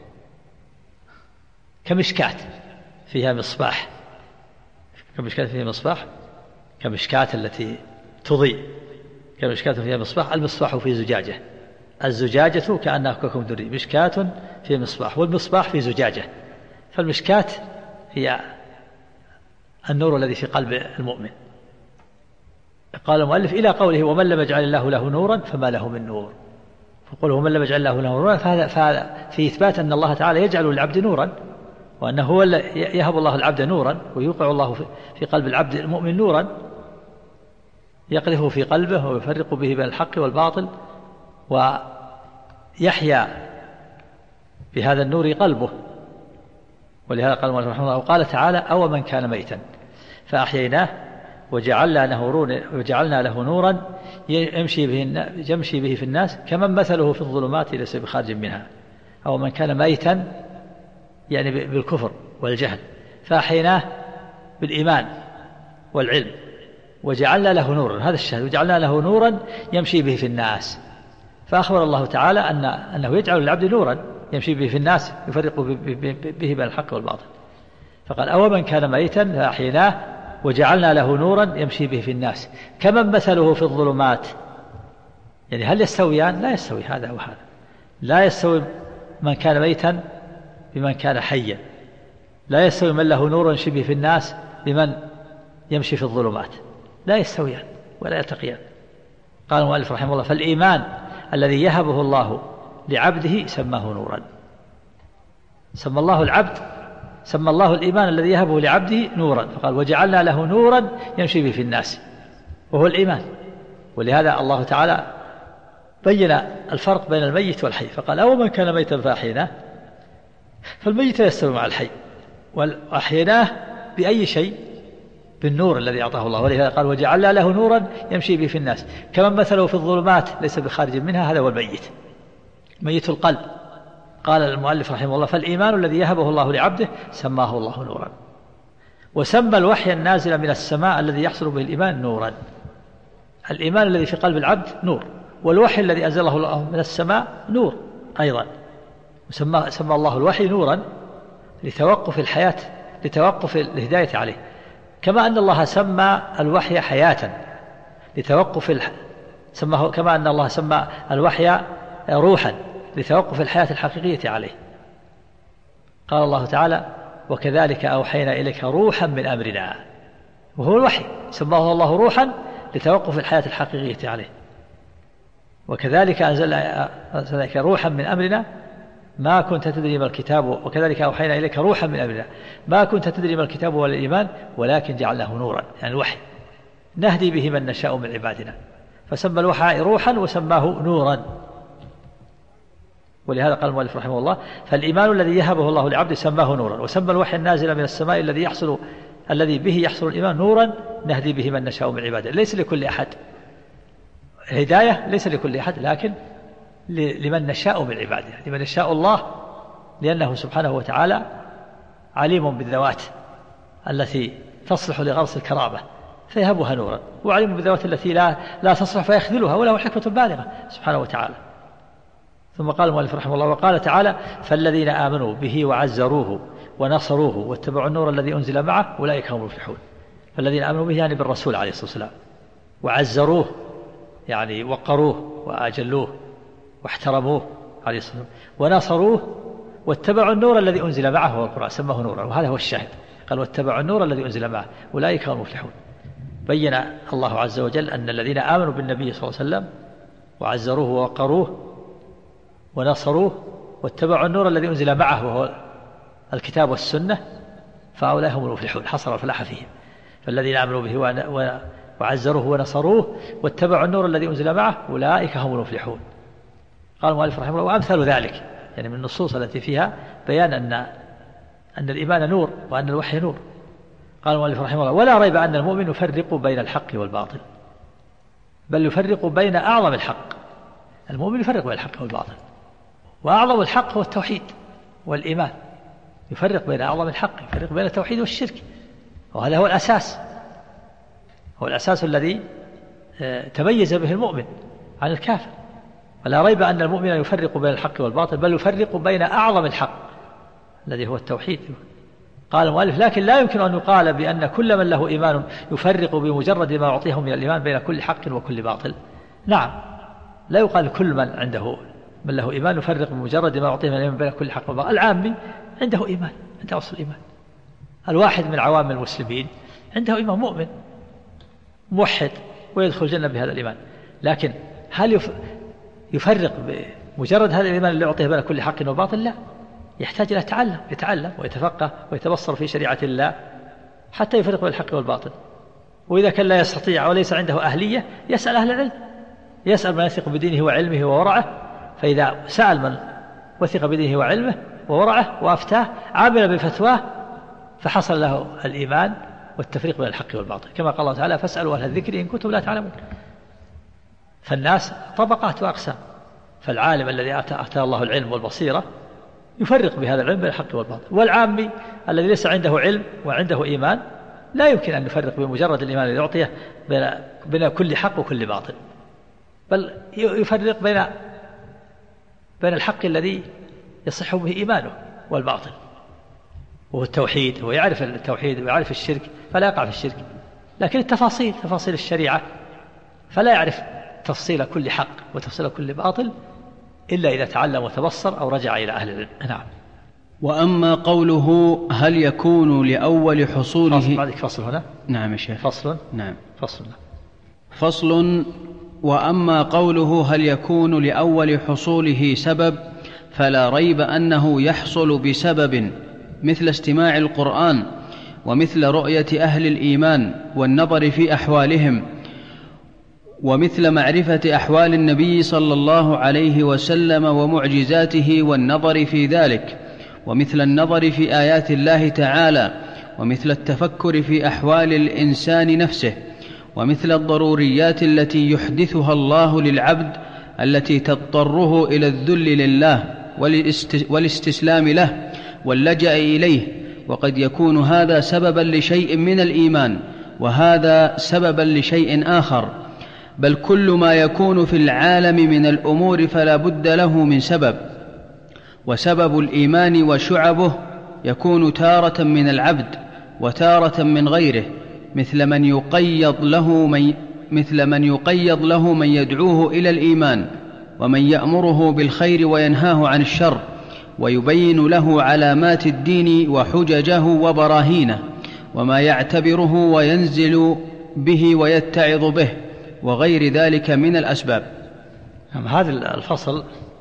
[SPEAKER 1] كمشكاة فيها مصباح، كمشكاة فيها مصباح، كمشكاة التي تضيء، كمشكاة فيها مصباح. المصباح في زجاجة، الزجاجة كأنها كوكب دري، مشكاة في مصباح، والمصباح في زجاجة. فالمشكاة هي النور الذي في قلب المؤمن. قال المؤلف: إلى قوله: ومن لم يجعل الله له نورا فما له من نور. فقوله ومن لم يجعل الله له نورا، فهذا في إثبات أن الله تعالى يجعل للعبد نورا، وأنه هو يهب الله العبد نورا، ويوقع الله في قلب العبد المؤمن نورا يقذفه في قلبه ويفرق به بين الحق والباطل، ويحيا بهذا النور قلبه. ولهذا قال المؤلف رحمه الله: وقال تعالى: أو من كان ميتا فأحييناه وجعلنا له نورا يمشي به في الناس كمن مثله في الظلمات ليس بخارج منها. أو من كان ميتا يعني بالكفر والجهل، فأحييناه بالإيمان والعلم، وجعلنا له نورا، هذا الشهد، وجعلنا له نورا يمشي به في الناس. فأخبر الله تعالى أنه يجعل العبد نورا يمشي به في الناس يفرق به بين الحق والباطل. فقال: أو من كان ميتا فأحييناه وجعلنا له نورا يمشي به في الناس كمن مثله في الظلمات. يعني هل يستويان؟ لا يستوي هذا وهذا، لا يستوي من كان ميتا بمن كان حيا، لا يستوي من له نور يمشي به في الناس بمن يمشي في الظلمات، لا يستويان ولا يلتقيان. قال المؤلف رحمه الله: فالإيمان الذي يهبه الله لعبده سماه نورا. سمى الله الإيمان الذي يهبه لعبده نورا، فقال: وجعلنا له نورا يمشي به في الناس، وهو الإيمان. ولهذا الله تعالى بين الفرق بين الميت والحي، فقال: أو من كان ميتا فأحييناه. فالميت يستوي مع الحي، وأحييناه بأي شيء؟ بالنور الذي أعطاه الله. ولهذا قال: وجعلنا له نورا يمشي به في الناس كمن مثله في الظلمات ليس بخارج منها. هذا هو الميت، ميت القلب. قال المؤلف رحمه الله: فالإيمان الذي يهبه الله لعبده سماه الله نورا. وسمى الوحي النازل من السماء الذي يحصل به الإيمان نورا. الإيمان الذي في قلب العبد نور، والوحي الذي أنزله الله من السماء نور أيضا. سمى الله الوحي نورا لتوقف الحياة، لتوقف الهداية عليه، كما أن الله سمى الوحي حياة لتوقف كما أن الله سمى الوحي روحا لتوقف الحياة الحقيقية عليه. قال الله تعالى: وكذلك أوحينا إليك روحا من أمرنا، وهو الوحي سماه الله روحا لتوقف الحياة الحقيقية عليه. وكذلك أنزلنا إليك روحا من أمرنا ما كنت تدري ما الكتاب، وكذلك أوحينا إليك روحا من أمرنا ما كنت تدري ما الكتاب ولا الإيمان ولكن جعلناه نورا، يعني الوحي نهدي به من نشاء من عبادنا، فسمى الوحي روحا وسماه نورا. ولهذا قال المؤلف رحمه الله: فالإيمان الذي يهبه الله لعبد سماه نورا، وسمى الوحي النازل من السماء الذي به يحصل الإيمان نورا نهدي به من نشاء من عباده. ليس لكل أحد الهداية، ليس لكل أحد، لكن لمن نشاء من عباده، لمن يشاء الله، لأنه سبحانه وتعالى عليم بالذوات التي تصلح لغرس الكرامة فيهبها نورا، وعليم بالذوات التي لا تصلح فيخذلها، وله الحكمة البالغة سبحانه وتعالى. ثم قال المؤلف رحمه الله: وقال تعالى: فالذين آمنوا به وعزروه ونصروه واتبعوا النور الذي أنزل معه أولئك هم المفلحون. فالذين آمنوا به يعني بالرسول عليه الصلاة والسلام، وعزروه يعني وقروه وأجلوه واحترموه عليه الصلاة والسلام، ونصروه واتبعوا النور الذي أنزل معه هو القرآن، سماه نورا، وهذا هو الشاهد. قال: واتبعوا النور الذي أنزل معه أولئك هم المفلحون. بين الله عز وجل أن الذين آمنوا بالنبي صلى الله عليه وسلم وعزروه ووقروه ونصروه واتبعوا النور الذي أنزل معه وهو الكتاب والسنة فأولئك هم المفلحون، حصل الفلاح فيهم. فالذين آمنوا به وعزروه ونصروه واتبعوا النور الذي أنزل معه أولئك هم المفلحون. قال المؤلف رحمه الله: وأمثال ذلك يعني من النصوص التي فيها بيان أن الإيمان نور وأن الوحي نور. قال المؤلف رحمه الله: ولا ريب أن المؤمن يفرق بين الحق والباطل، بل يفرق بين أعظم الحق. المؤمن يفرق بين الحق والباطل، وأعظم الحق هو التوحيد والإيمان. يفرق بين أعظم الحق، يفرق بين التوحيد والشرك، وهذا هو الأساس، هو الأساس الذي تميز به المؤمن عن الكافر. ولا ريب أن المؤمن يفرق بين الحق والباطل، بل يفرق بين أعظم الحق الذي هو التوحيد. قال المؤلف: لكن لا يمكن أن يقال بأن كل من له إيمان يفرق بمجرد ما يعطيه من الإيمان بين كل حق وكل باطل. نعم، لا يقال كل من له إيمان يفرق بمجرد ما يعطيه من الإيمان بين كل حق وباطل. العامي عنده إيمان، عنده أصل الإيمان. الواحد من عوام المسلمين عنده إيمان، مؤمن موحد ويدخل الجنة بهذا الإيمان. لكن هل يفرق بمجرد هذا الإيمان اللي يعطيه بين كل حق وباطل؟ لا، يحتاج إلى يتعلم ويتفقه ويتبصر في شريعة الله حتى يفرق بين الحق والباطل. وإذا كان لا يستطيع وليس عنده أهلية يسأل أهل العلم، يسأل من يثق بدينه وعلمه وورعه. فإذا سأل من وثق بدينه وعلمه وورعه وأفتاه عامل بفتواه فحصل له الإيمان والتفريق بين الحق والباطل، كما قال الله تعالى: فاسألوا أهل الذكر إن كنتم لا تعلمون. فالناس طبقات وأقسام، فالعالم الذي أتاه الله العلم والبصيرة يفرق بهذا العلم بين الحق والباطل، والعامي الذي ليس عنده علم وعنده إيمان لا يمكن أن يفرق بمجرد الإيمان الذي يعطيه بين كل حق وكل باطل، بل يفرق بين الحق الذي يصح به إيمانه والباطل، وهو التوحيد. هو يعرف التوحيد ويعرف الشرك فلا يقع في الشرك، لكن تفاصيل الشريعة فلا يعرف تفصيل كل حق وتفصيل كل باطل إلا إذا تعلم وتبصر أو رجع إلى أهل العلم. نعم.
[SPEAKER 2] وأما قوله: هل يكون لأول حصوله.
[SPEAKER 1] بعدك فصل هنا.
[SPEAKER 2] نعم يا شيخ.
[SPEAKER 1] فصل.
[SPEAKER 2] نعم.
[SPEAKER 1] فصل.
[SPEAKER 2] وأما قوله: هل يكون لأول حصوله سبب، فلا ريب أنه يحصل بسبب، مثل استماع القرآن، ومثل رؤية أهل الإيمان والنظر في أحوالهم، ومثل معرفة أحوال النبي صلى الله عليه وسلم ومعجزاته والنظر في ذلك، ومثل النظر في آيات الله تعالى، ومثل التفكر في أحوال الإنسان نفسه، ومثل الضروريات التي يحدثها الله للعبد التي تضطره إلى الذل لله والاستسلام له واللجأ إليه. وقد يكون هذا سببا لشيء من الإيمان، وهذا سببا لشيء آخر. بل كل ما يكون في العالم من الأمور فلا بد له من سبب، وسبب الإيمان وشعبه يكون تارة من العبد وتارة من غيره، مثل من يقيض له من يدعوه إلى الإيمان، ومن يأمره بالخير وينهاه عن الشر، ويبين له علامات الدين وحججه وبراهينه وما يعتبره وينزل به ويتعظ به وغير ذلك من الأسباب.
[SPEAKER 1] هذا الفصل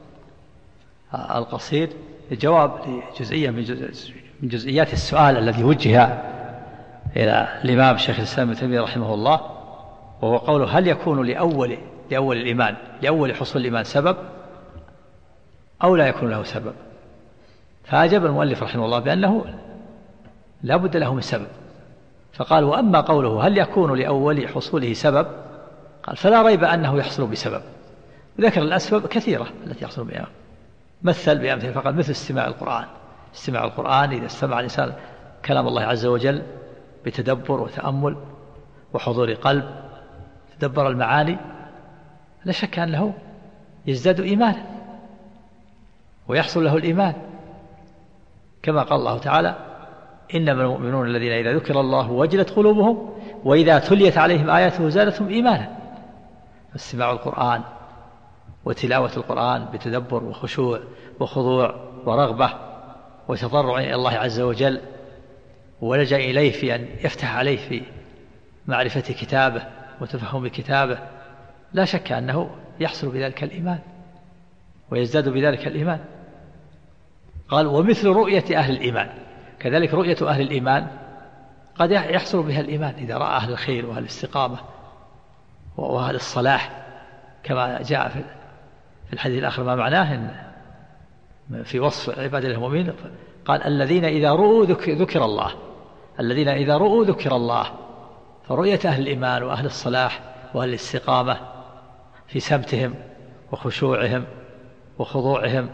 [SPEAKER 1] القصير جواب لجزئية من جزئيات السؤال الذي وجه إلى الإمام شيخ الإسلام ابن تيمية رحمه الله، وهو قوله: هل يكون لأول الإيمان، لأول حصول الإيمان سبب أو لا يكون له سبب؟ فأجاب المؤلف رحمه الله بأنه لا بد له من سبب، فقال: وأما قوله هل يكون لأول حصوله سبب، قال: فلا ريب أنه يحصل بسبب. ذكر الأسباب كثيرة التي يحصل بها، مثل بأمثلة، فقال: مثل استماع القرآن إذا استمع الإنسان كلام الله عز وجل بتدبر وتأمل وحضور قلب، تدبر المعاني، لا شك أنه يزداد إيمانا ويحصل له الإيمان، كما قال الله تعالى: إنما المؤمنون الذين إذا ذكر الله وجلت قلوبهم وإذا تليت عليهم آياته زادتهم إيمانا. استماع القرآن وتلاوة القرآن بتدبر وخشوع وخضوع ورغبة وتضرع إلى الله عز وجل ولجأ إليه في أن يفتح عليه في معرفة كتابه وتفهم كتابه، لا شك أنه يحصل بذلك الإيمان ويزداد بذلك الإيمان. قال: ومثل رؤية أهل الإيمان، كذلك رؤية أهل الإيمان قد يحصل بها الإيمان إذا رأى أهل الخير وأهل الاستقامة وأهل الصلاح، كما جاء في الحديث الآخر ما معناه إن في وصف عباد المؤمنين، قال: الذين إذا رؤوا ذكر الله، الذين إذا رؤوا ذكر الله. فرؤية أهل الإيمان وأهل الصلاح وأهل الاستقامة في سمتهم وخشوعهم وخضوعهم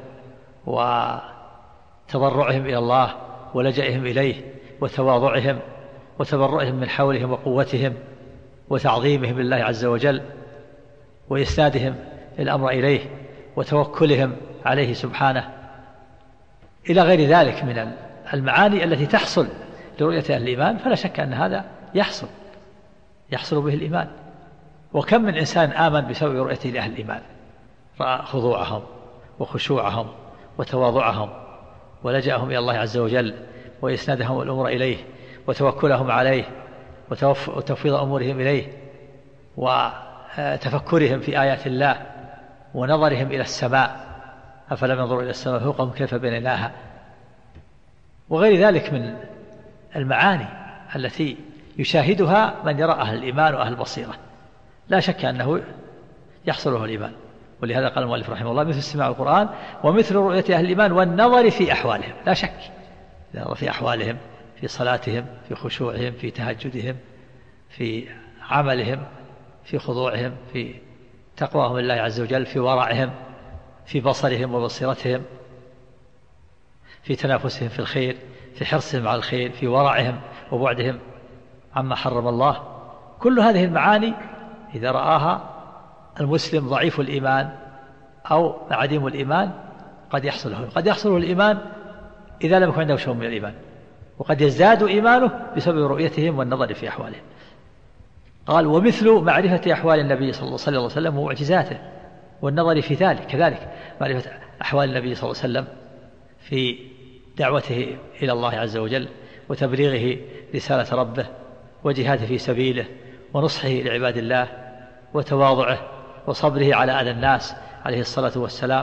[SPEAKER 1] وتضرعهم إلى الله ولجئهم إليه وتواضعهم وتبرؤهم من حولهم وقوتهم وتعظيمهم لله عز وجل وإسنادهم الأمر إليه وتوكلهم عليه سبحانه، إلى غير ذلك من المعاني التي تحصل لرؤية أهل الإيمان، فلا شك أن هذا يحصل به الإيمان. وكم من إنسان آمن بسبب رؤيته لأهل الإيمان، رأى خضوعهم وخشوعهم وتواضعهم ولجأهم إلى الله عز وجل وإسنادهم الأمور إليه وتوكلهم عليه وتفويض أمورهم إليه وتفكرهم في آيات الله ونظرهم إلى السماء، أفلم ينظروا إلى السماء فوقهم كيف بنيناها، وغير ذلك من المعاني التي يشاهدها من يرى أهل الإيمان وأهل البصيرة، لا شك أنه يحصل له الإيمان. ولهذا قال المؤلف رحمه الله: مثل استماع القرآن ومثل رؤية أهل الإيمان والنظر في أحوالهم. لا شك في أحوالهم، في صلاتهم، في خشوعهم، في تهجدهم، في عملهم، في خضوعهم، في تقواهم لله عز وجل، في ورعهم، في بصرهم وبصيرتهم، في تنافسهم في الخير، في حرصهم على الخير، في ورعهم وبعدهم عما حرم الله. كل هذه المعاني إذا رآها المسلم ضعيف الإيمان أو عديم الإيمان قد يحصل له الإيمان إذا لم يكن عنده شيء من الإيمان، وقد يزداد إيمانه بسبب رؤيتهم والنظر في أحوالهم. قال: ومثل معرفة أحوال النبي صلى الله عليه وسلم ومعجزاته والنظر في ذلك، كذلك معرفة أحوال النبي صلى الله عليه وسلم في دعوته إلى الله عز وجل وتبليغه رسالة ربه وجهاده في سبيله ونصحه لعباد الله وتواضعه وصبره على أذى الناس عليه الصلاة والسلام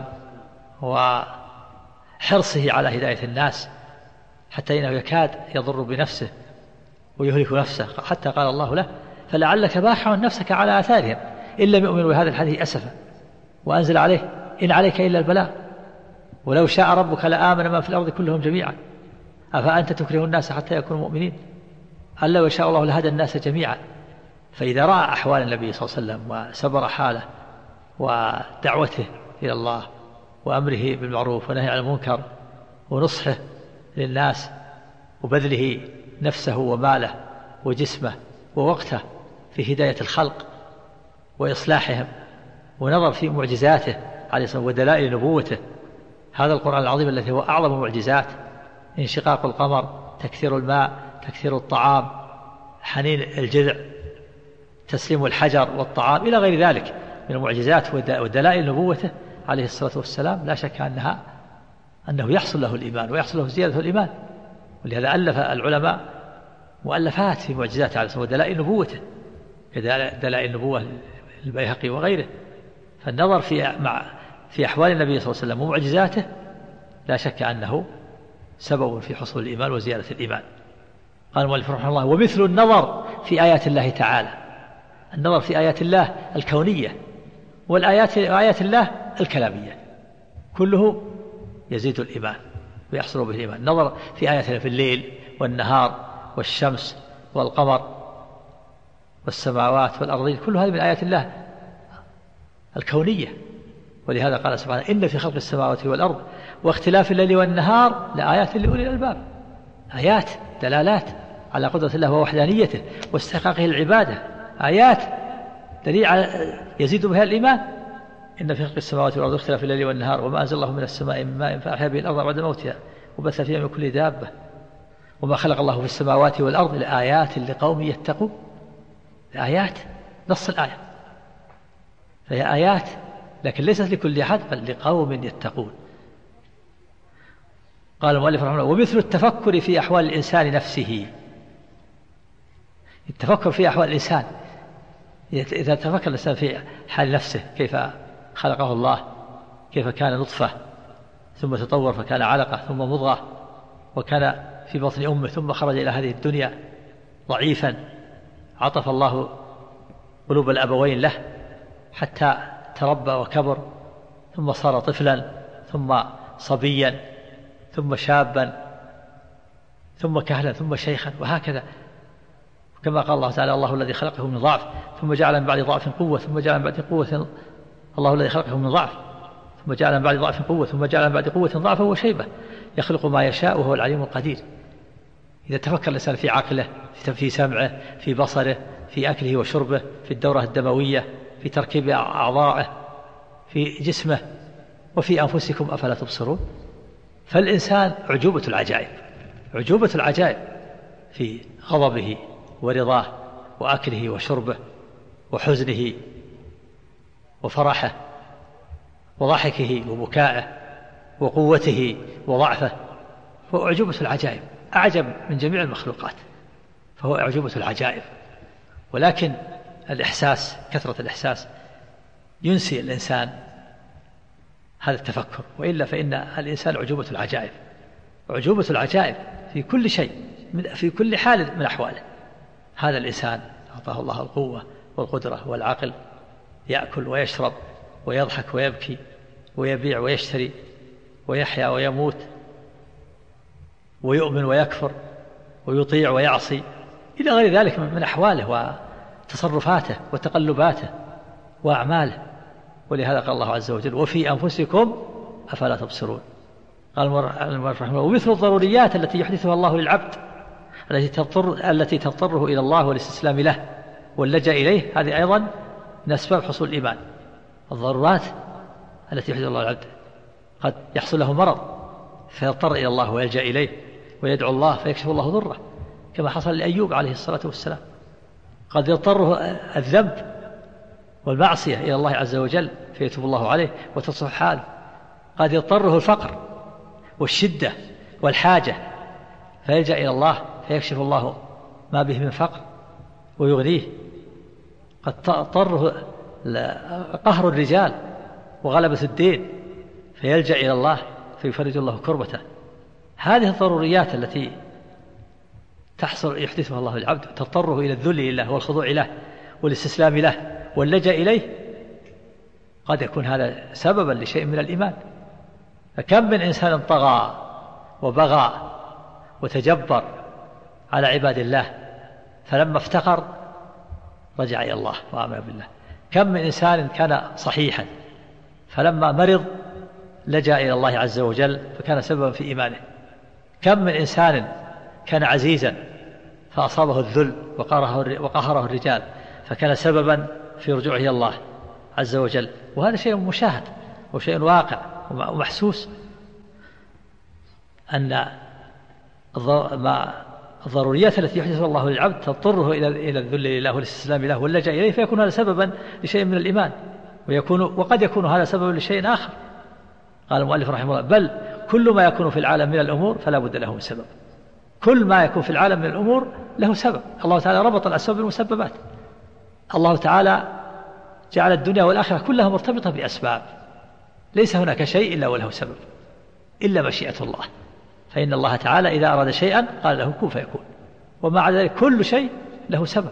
[SPEAKER 1] وحرصه على هداية الناس حتى إنه يكاد يضر بنفسه ويهلك نفسه، حتى قال الله له: فلعلك باخع نفسك على آثارهم إن لم يؤمنوا بهذا الحديث أسفا، وأنزل عليه: إن عليك إلا البلاغ ولو شاء ربك لآمن من في الأرض كلهم جميعا أفأنت تكره الناس حتى يكونوا مؤمنين ألا وشاء الله لهدى الناس جميعا. فإذا رأى أحوال النبي صلى الله عليه وسلم وسبر حاله ودعوته إلى الله وأمره بالمعروف ونهي عن المنكر ونصحه للناس وبذله نفسه وماله وجسمه ووقته في هداية الخلق وإصلاحهم، ونظر في معجزاته عليه الصلاة والسلام ودلائل نبوته، هذا القرآن العظيم الذي هو أعظم المعجزات: انشقاق القمر، تكثير الماء، تكثير الطعام، حنين الجذع، تسليم الحجر والطعام، إلى غير ذلك من المعجزات ودلائل نبوته عليه الصلاة والسلام، لا شك أنها أنه يحصل له الإيمان ويحصل له زيادة الإيمان. ولهذا ألف العلماء مؤلفات في معجزات عليه الصلاة والسلام ودلائل نبوته كدلائل النبوة البيهقي وغيره. فالنظر في أحوال النبي صلى الله عليه وسلم ومعجزاته لا شك أنه سبب في حصول الإيمان وزيادة الإيمان. قال المؤلف رحمه الله: ومثل النظر في آيات الله تعالى، النظر في آيات الله الكونية وآيات الله الكلامية كله يزيد الإيمان ويحصل به الإيمان. النظر في آيات الله في الليل والنهار والشمس والقمر والسماوات والأرضين، كل هذه من آيات الله الكونية. ولهذا قال سبحانه: إن في خلق السماوات والأرض واختلاف الليل والنهار لآيات لأولي الألباب. آيات دلالات على قدرة الله ووحدانيته واستحقاقه العبادة، آيات دليل على يزيد بها الإيمان. إن في خلق السماوات والأرض واختلاف الليل والنهار وما أنزل الله من السماء من ماء فأحيا به الأرض بعد موتها وبث فيها من كل دابة وما خلق الله في السماوات والأرض لآيات لقوم يتقون. آيات نص الآية، فهي آيات لكن ليست لكل أحد بل لقوم يتقون. قال المؤلف رحمه الله: ومثل التفكر في أحوال الإنسان نفسه، التفكر في أحوال الإنسان، إذا تفكر الإنسان في حال نفسه كيف خلقه الله، كيف كان نطفة ثم تطور فكان علقة ثم مضغة وكان في بطن أمه ثم خرج إلى هذه الدنيا ضعيفا، عطف الله قلوب الأبوين له حتى تربى وكبر ثم صار طفلا ثم صبيا ثم شابا ثم كهلا ثم شيخا، وهكذا. كما قال الله تعالى: الله الذي خلقه من ضعف ثم جعل من بعد ضعف قوة ثم جعل من بعد قوة، الله الذي خلقه من ضعف ثم جعل من بعد ضعف قوة ثم جعل من بعد قوة ضعفا وشيبة يخلق ما يشاء وهو العليم القدير. إذا تفكر الإنسان في عقله، في سمعه، في بصره، في أكله وشربه، في الدورة الدموية، في تركيب أعضائه، في جسمه، وفي أنفسكم أفلا تبصرون. فالإنسان عجوبة العجائب، عجوبة العجائب في غضبه ورضاه وأكله وشربه وحزنه وفرحه وضحكه وبكائه وقوته وضعفه، فهو عجوبة العجائب، أعجب من جميع المخلوقات، فهو عجوبة العجائب. ولكن الإحساس، كثرة الإحساس ينسي الإنسان هذا التفكر، وإلا فإن الإنسان عجوبة العجائب، عجوبة العجائب في كل شيء، في كل حال من أحواله. هذا الإنسان أعطاه الله القوة والقدرة والعقل، يأكل ويشرب ويضحك ويبكي ويبيع ويشتري ويحيا ويموت ويؤمن ويكفر ويطيع ويعصي إلى غير ذلك من أحواله وتصرفاته وتقلباته وأعماله. ولهذا قال الله عز وجل: وفي أنفسكم أفلا تبصرون. قال المؤلف رحمه الله: ومثل الضروريات التي يحدثها الله للعبد التي تضطره إلى الله والاستسلام له واللجأ إليه، هذه أيضا من أسباب حصول الإيمان. الضرورات التي يحدثها الله للعبد، قد يحصل له مرض فيضطر إلى الله ويلجأ إليه ويدعو الله فيكشف الله ضره، كما حصل لأيوب عليه الصلاة والسلام. قد يضطره الذنب والمعصية إلى الله عز وجل فيتوب الله عليه وتصلح حاله. قد يضطره الفقر والشدة والحاجة فيلجأ إلى الله فيكشف الله ما به من فقر ويغنيه. قد اضطره قهر الرجال وغلبة الدين فيلجأ إلى الله فيفرج الله كربته. هذه الضروريات التي تحصل يحدثها الله للعبد تضطره إلى الذل لله والخضوع له والاستسلام له واللجأ إليه، قد يكون هذا سببا لشيء من الإيمان. فكم من إنسان طغى وبغى وتجبر على عباد الله فلما افتقر رجع إلى الله وآمن بالله. كم من إنسان كان صحيحا فلما مرض لجأ إلى الله عز وجل فكان سببا في إيمانه. كم من إنسان كان عزيزا فأصابه الذل وقهره الرجال فكان سببا في رجوعه إلى الله عز وجل. وهذا شيء مشاهد وشيء واقع ومحسوس، أن الضروريات التي يحدثها الله للعبد تضطره إلى الذل لله والاستسلام له واللجأ إليه، فيكون هذا سببا لشيء من الإيمان، وقد يكون هذا سببا لشيء آخر. قال المؤلف رحمه الله: بل كل ما يكون في العالم من الأمور فلا بد له من سبب. كل ما يكون في العالم من الأمور له سبب. الله تعالى ربط الأسباب بالمسببات. الله تعالى جعل الدنيا والآخرة كلها مرتبطة بأسباب، ليس هناك شيء إلا وله سبب إلا مشيئة الله. فإن الله تعالى إذا أراد شيئا قال له كن فيكون، ومع ذلك كل شيء له سبب.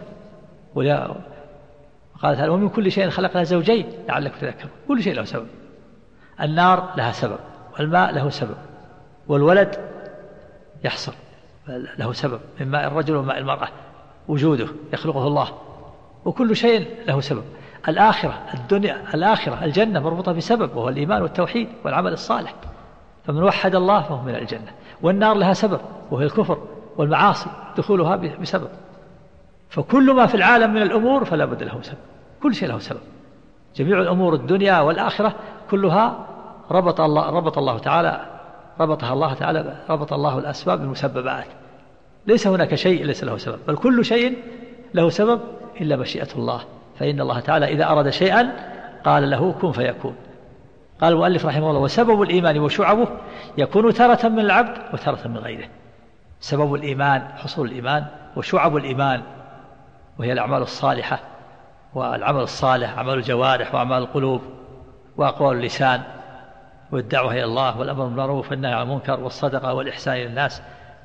[SPEAKER 1] قال تعالى ومن كل شيء خلقنا زوجين لعلكم تذكرون. كل شيء له سبب. النار لها سبب، والماء له سبب، والولد يحصل له سبب من ماء الرجل وماء المرأة، وجوده يخلقه الله، وكل شيء له سبب. الآخرة الدنيا الآخرة الجنة مربوطة بسبب، وهو الإيمان والتوحيد والعمل الصالح، فمن وحد الله فهو من الجنة. والنار لها سبب وهو الكفر والمعاصي دخولها بسبب. فكل ما في العالم من الأمور فلا بد له سبب، كل شيء له سبب. جميع الأمور الدنيا والآخرة كلها ربط الله تعالى ربط الله الأسباب بالمسببات. ليس هناك شيء ليس له سبب، بل كل شيء له سبب إلا مشيئة الله. فإن الله تعالى إذا أراد شيئا قال له كن فيكون. قال المؤلف رحمه الله وسبب الإيمان وشعبه يكون تارة من العبد وتارة من غيره. سبب الإيمان حصول الإيمان، وشعب الإيمان وهي الأعمال الصالحة، والعمل الصالح أعمال الجوارح وأعمال القلوب وأقوال اللسان، والدعوة إلى الله والأمر بالمعروف والنهي عن المنكر والصدقة والإحسان إلى الناس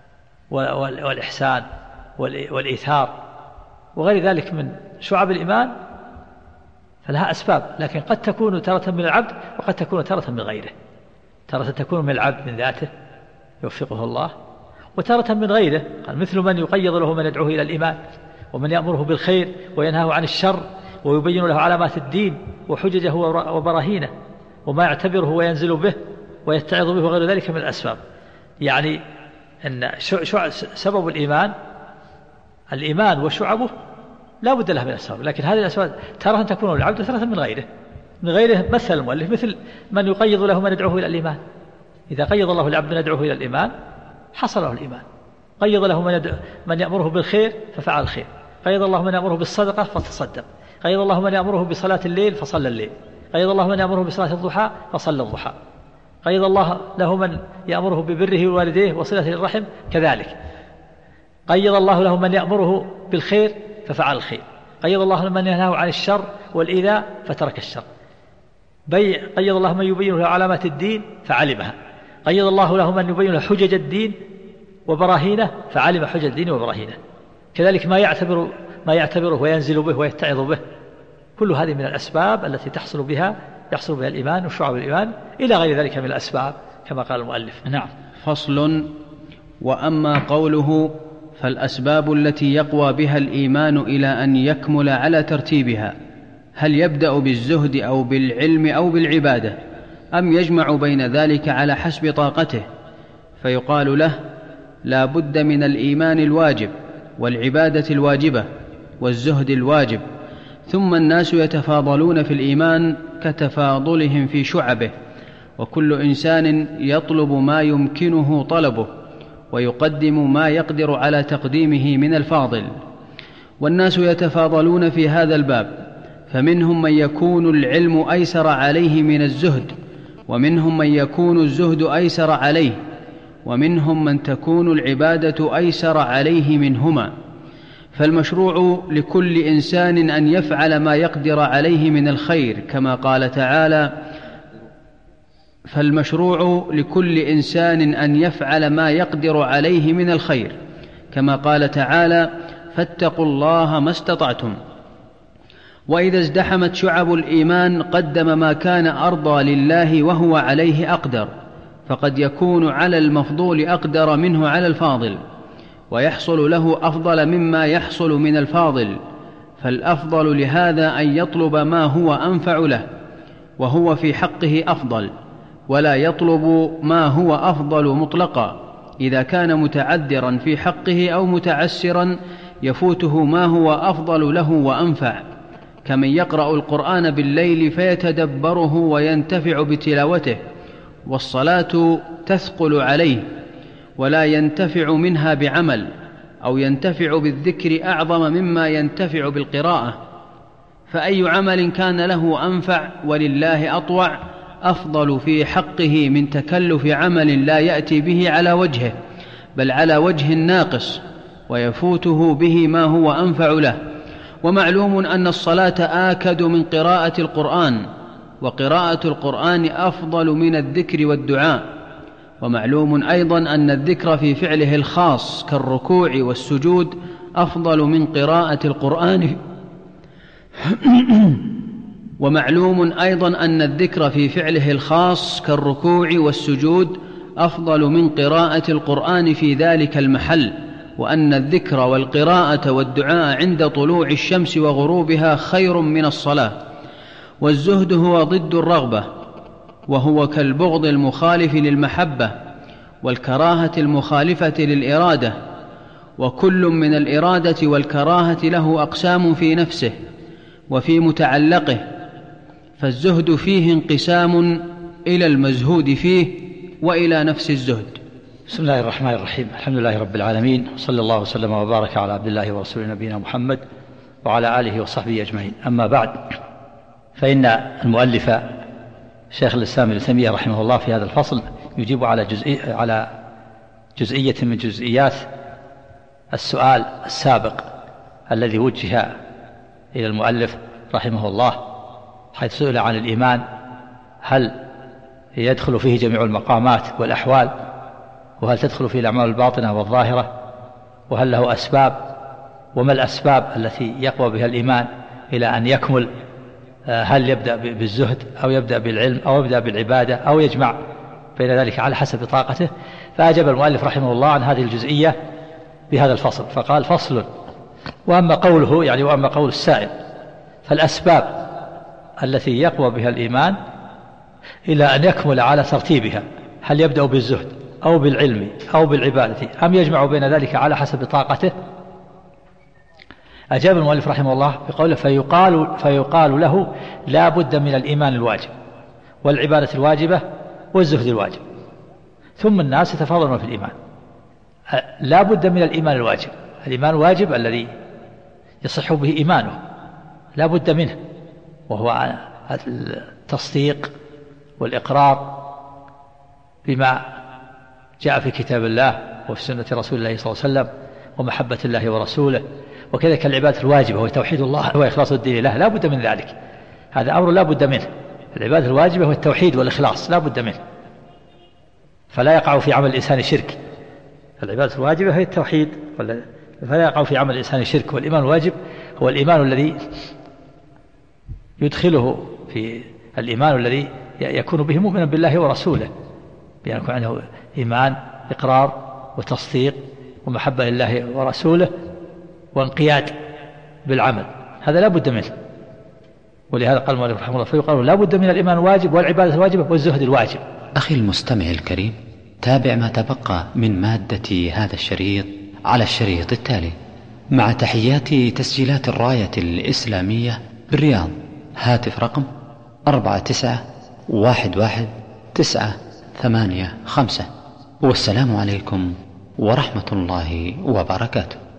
[SPEAKER 1] والإحسان والإيثار وغير ذلك من شعب الإيمان. فلها أسباب، لكن قد تكون تارة من العبد وقد تكون تارة من غيره. تارة تكون من العبد من ذاته يوفقه الله، وتارة من غيره. قال مثل من يقيض له من يدعوه إلى الإيمان، ومن يأمره بالخير وينهاه عن الشر، ويبين له علامات الدين وحججه وبراهينه، وما يعتبره وينزل به ويتعظ به وغير ذلك من الأسباب. يعني أن سبب الإيمان وشعبه لا بد له من الأسباب، لكن هذه الأسباب تارة تكون للعبد وتارة من غيره. مثل المؤلف مثل من يقيض له من يدعوه إلى الإيمان. إذا قيض الله العبد من يدعوه إلى الإيمان حصل له الإيمان. قيض له من يأمره بالخير ففعل الخير، قيض الله من يأمره بالصدقة فتصدق، قيض الله من يأمره بصلاة الليل فصلى الليل، قيض الله من يأمره بصلاة الضحى فصلى الضحى، قيض الله له من يأمره ببره والديه وصلة الرحم كذلك، قيض الله له من يأمره بالخير ففعل الخير، قيض الله من ينهاه عن الشر والإيذاء فترك الشر، قيض الله من يبين له علامات الدين فعلمها، قيض الله له من يبين له حجج الدين وبراهينه فعلم حجج الدين وبراهينه. كذلك ما يعتبره وينزل به ويتعظ به. كل هذه من الأسباب التي يحصل بها الإيمان وشعب الإيمان إلى غير ذلك من الأسباب كما قال المؤلف. نعم.
[SPEAKER 2] فصل. وأما قوله فالأسباب التي يقوى بها الإيمان إلى أن يكمل على ترتيبها، هل يبدأ بالزهد أو بالعلم أو بالعبادة، أم يجمع بين ذلك على حسب طاقته؟ فيقال له لا بد من الإيمان الواجب والعبادة الواجبة والزهد الواجب، ثم الناس يتفاضلون في الإيمان كتفاضلهم في شعبه، وكل إنسان يطلب ما يمكنه طلبه ويقدم ما يقدر على تقديمه من الفاضل. والناس يتفاضلون في هذا الباب، فمنهم من يكون العلم أيسر عليه من الزهد، ومنهم من يكون الزهد أيسر عليه، ومنهم من تكون العبادة أيسر عليه منهما. فالمشروع لكل إنسان أن يفعل ما يقدر عليه من الخير، كما قال تعالى فالمشروع لكل إنسان أن يفعل ما يقدر عليه من الخير، كما قال تعالى فاتقوا الله ما استطعتم. وإذا ازدحمت شعب الإيمان قدم ما كان أرضى لله وهو عليه أقدر، فقد يكون على المفضول أقدر منه على الفاضل، ويحصل له أفضل مما يحصل من الفاضل، فالأفضل لهذا أن يطلب ما هو أنفع له وهو في حقه أفضل، ولا يطلب ما هو أفضل مطلقا إذا كان متعذرا في حقه أو متعسرا يفوته ما هو أفضل له وأنفع، كمن يقرأ القرآن بالليل فيتدبره وينتفع بتلاوته، والصلاة تثقل عليه ولا ينتفع منها بعمل، أو ينتفع بالذكر أعظم مما ينتفع بالقراءة، فأي عمل كان له أنفع ولله أطوع أفضل في حقه من تكلف عمل لا يأتي به على وجهه، بل على وجه ناقص، ويفوته به ما هو أنفع له. ومعلوم أن الصلاة آكد من قراءة القرآن، وقراءة القرآن أفضل من الذكر والدعاء. ومعلوم أيضا أن الذكر في فعله الخاص كالركوع والسجود أفضل من قراءة القرآن ومعلوم أيضا أن الذكر في فعله الخاص كالركوع والسجود أفضل من قراءة القرآن في ذلك المحل، وأن الذكر والقراءة والدعاء عند طلوع الشمس وغروبها خير من الصلاة. والزهد هو ضد الرغبة، وهو كالبغض المخالف للمحبة، والكراهة المخالفة للإرادة، وكل من الإرادة والكراهة له أقسام في نفسه وفي متعلقه، فالزهد فيه انقسام إلى المزهود فيه وإلى نفس الزهد.
[SPEAKER 1] بسم الله الرحمن الرحيم. الحمد لله رب العالمين، صلى الله وسلم وبارك على عبد الله ورسوله نبينا محمد وعلى آله وصحبه أجمعين. أما بعد، فإن المؤلف شيخ الإسلام ابن تيمية رحمه الله في هذا الفصل يجيب على جزئية من جزئيات السؤال السابق الذي وجه إلى المؤلف رحمه الله، حيث سئل عن الإيمان هل يدخل فيه جميع المقامات والأحوال، وهل تدخل فيه الأعمال الباطنة والظاهرة، وهل له أسباب، وما الأسباب التي يقوى بها الإيمان إلى أن يكمل، هل يبدأ بالزهد أو يبدأ بالعلم أو يبدأ بالعبادة أو يجمع بين ذلك على حسب طاقته. فأجاب المؤلف رحمه الله عن هذه الجزئية بهذا الفصل، فقال: فصل. وأما قوله يعني وأما قول السائل، فالأسباب التي يقوى بها الإيمان إلى أن يكمل على ترتيبها، هل يبدأ بالزهد أو بالعلم أو بالعبادة أم يجمع بين ذلك على حسب طاقته؟ أجاب المؤلف رحمه الله بقوله: فيقال له لا بد من الإيمان الواجب والعبادة الواجبة والزهد الواجب، ثم الناس يتفاضلون في الإيمان. لا بد من الإيمان الواجب، الإيمان الواجب الذي يصح به إيمانه لا بد منه، وهو التصديق والإقرار بما جاء في كتاب الله وفي سنة رسول الله صلى الله عليه وسلم، ومحبة الله ورسوله. وكذلك العبادة الواجبة هو توحيد الله وإخلاص الدين له، لا بد من ذلك، هذا أمر لا بد منه. العبادة الواجبة هو التوحيد والإخلاص، لا بد منه، فلا يقع في عمل الإنسان شرك. العبادة الواجبة هي التوحيد، فلا يقع في عمل الإنسان شرك. والإيمان الواجب هو الإيمان الذي يدخله في الإيمان الذي يكون به مؤمنا بالله ورسوله، بأن يكون عنده إيمان إقرار وتصديق ومحبة لله ورسوله وانقياد بالعمل، هذا لا بد منه. ولهذا قال المؤلف رحمه الله: فيقال لا بد من الإيمان الواجب والعبادة الواجبة والزهد الواجب.
[SPEAKER 3] أخي المستمع الكريم، تابع ما تبقى من مادة هذا الشريط على الشريط التالي، مع تحيات تسجيلات الراية الإسلامية بالرياض. هاتف رقم 49111985. والسلام عليكم ورحمة الله وبركاته.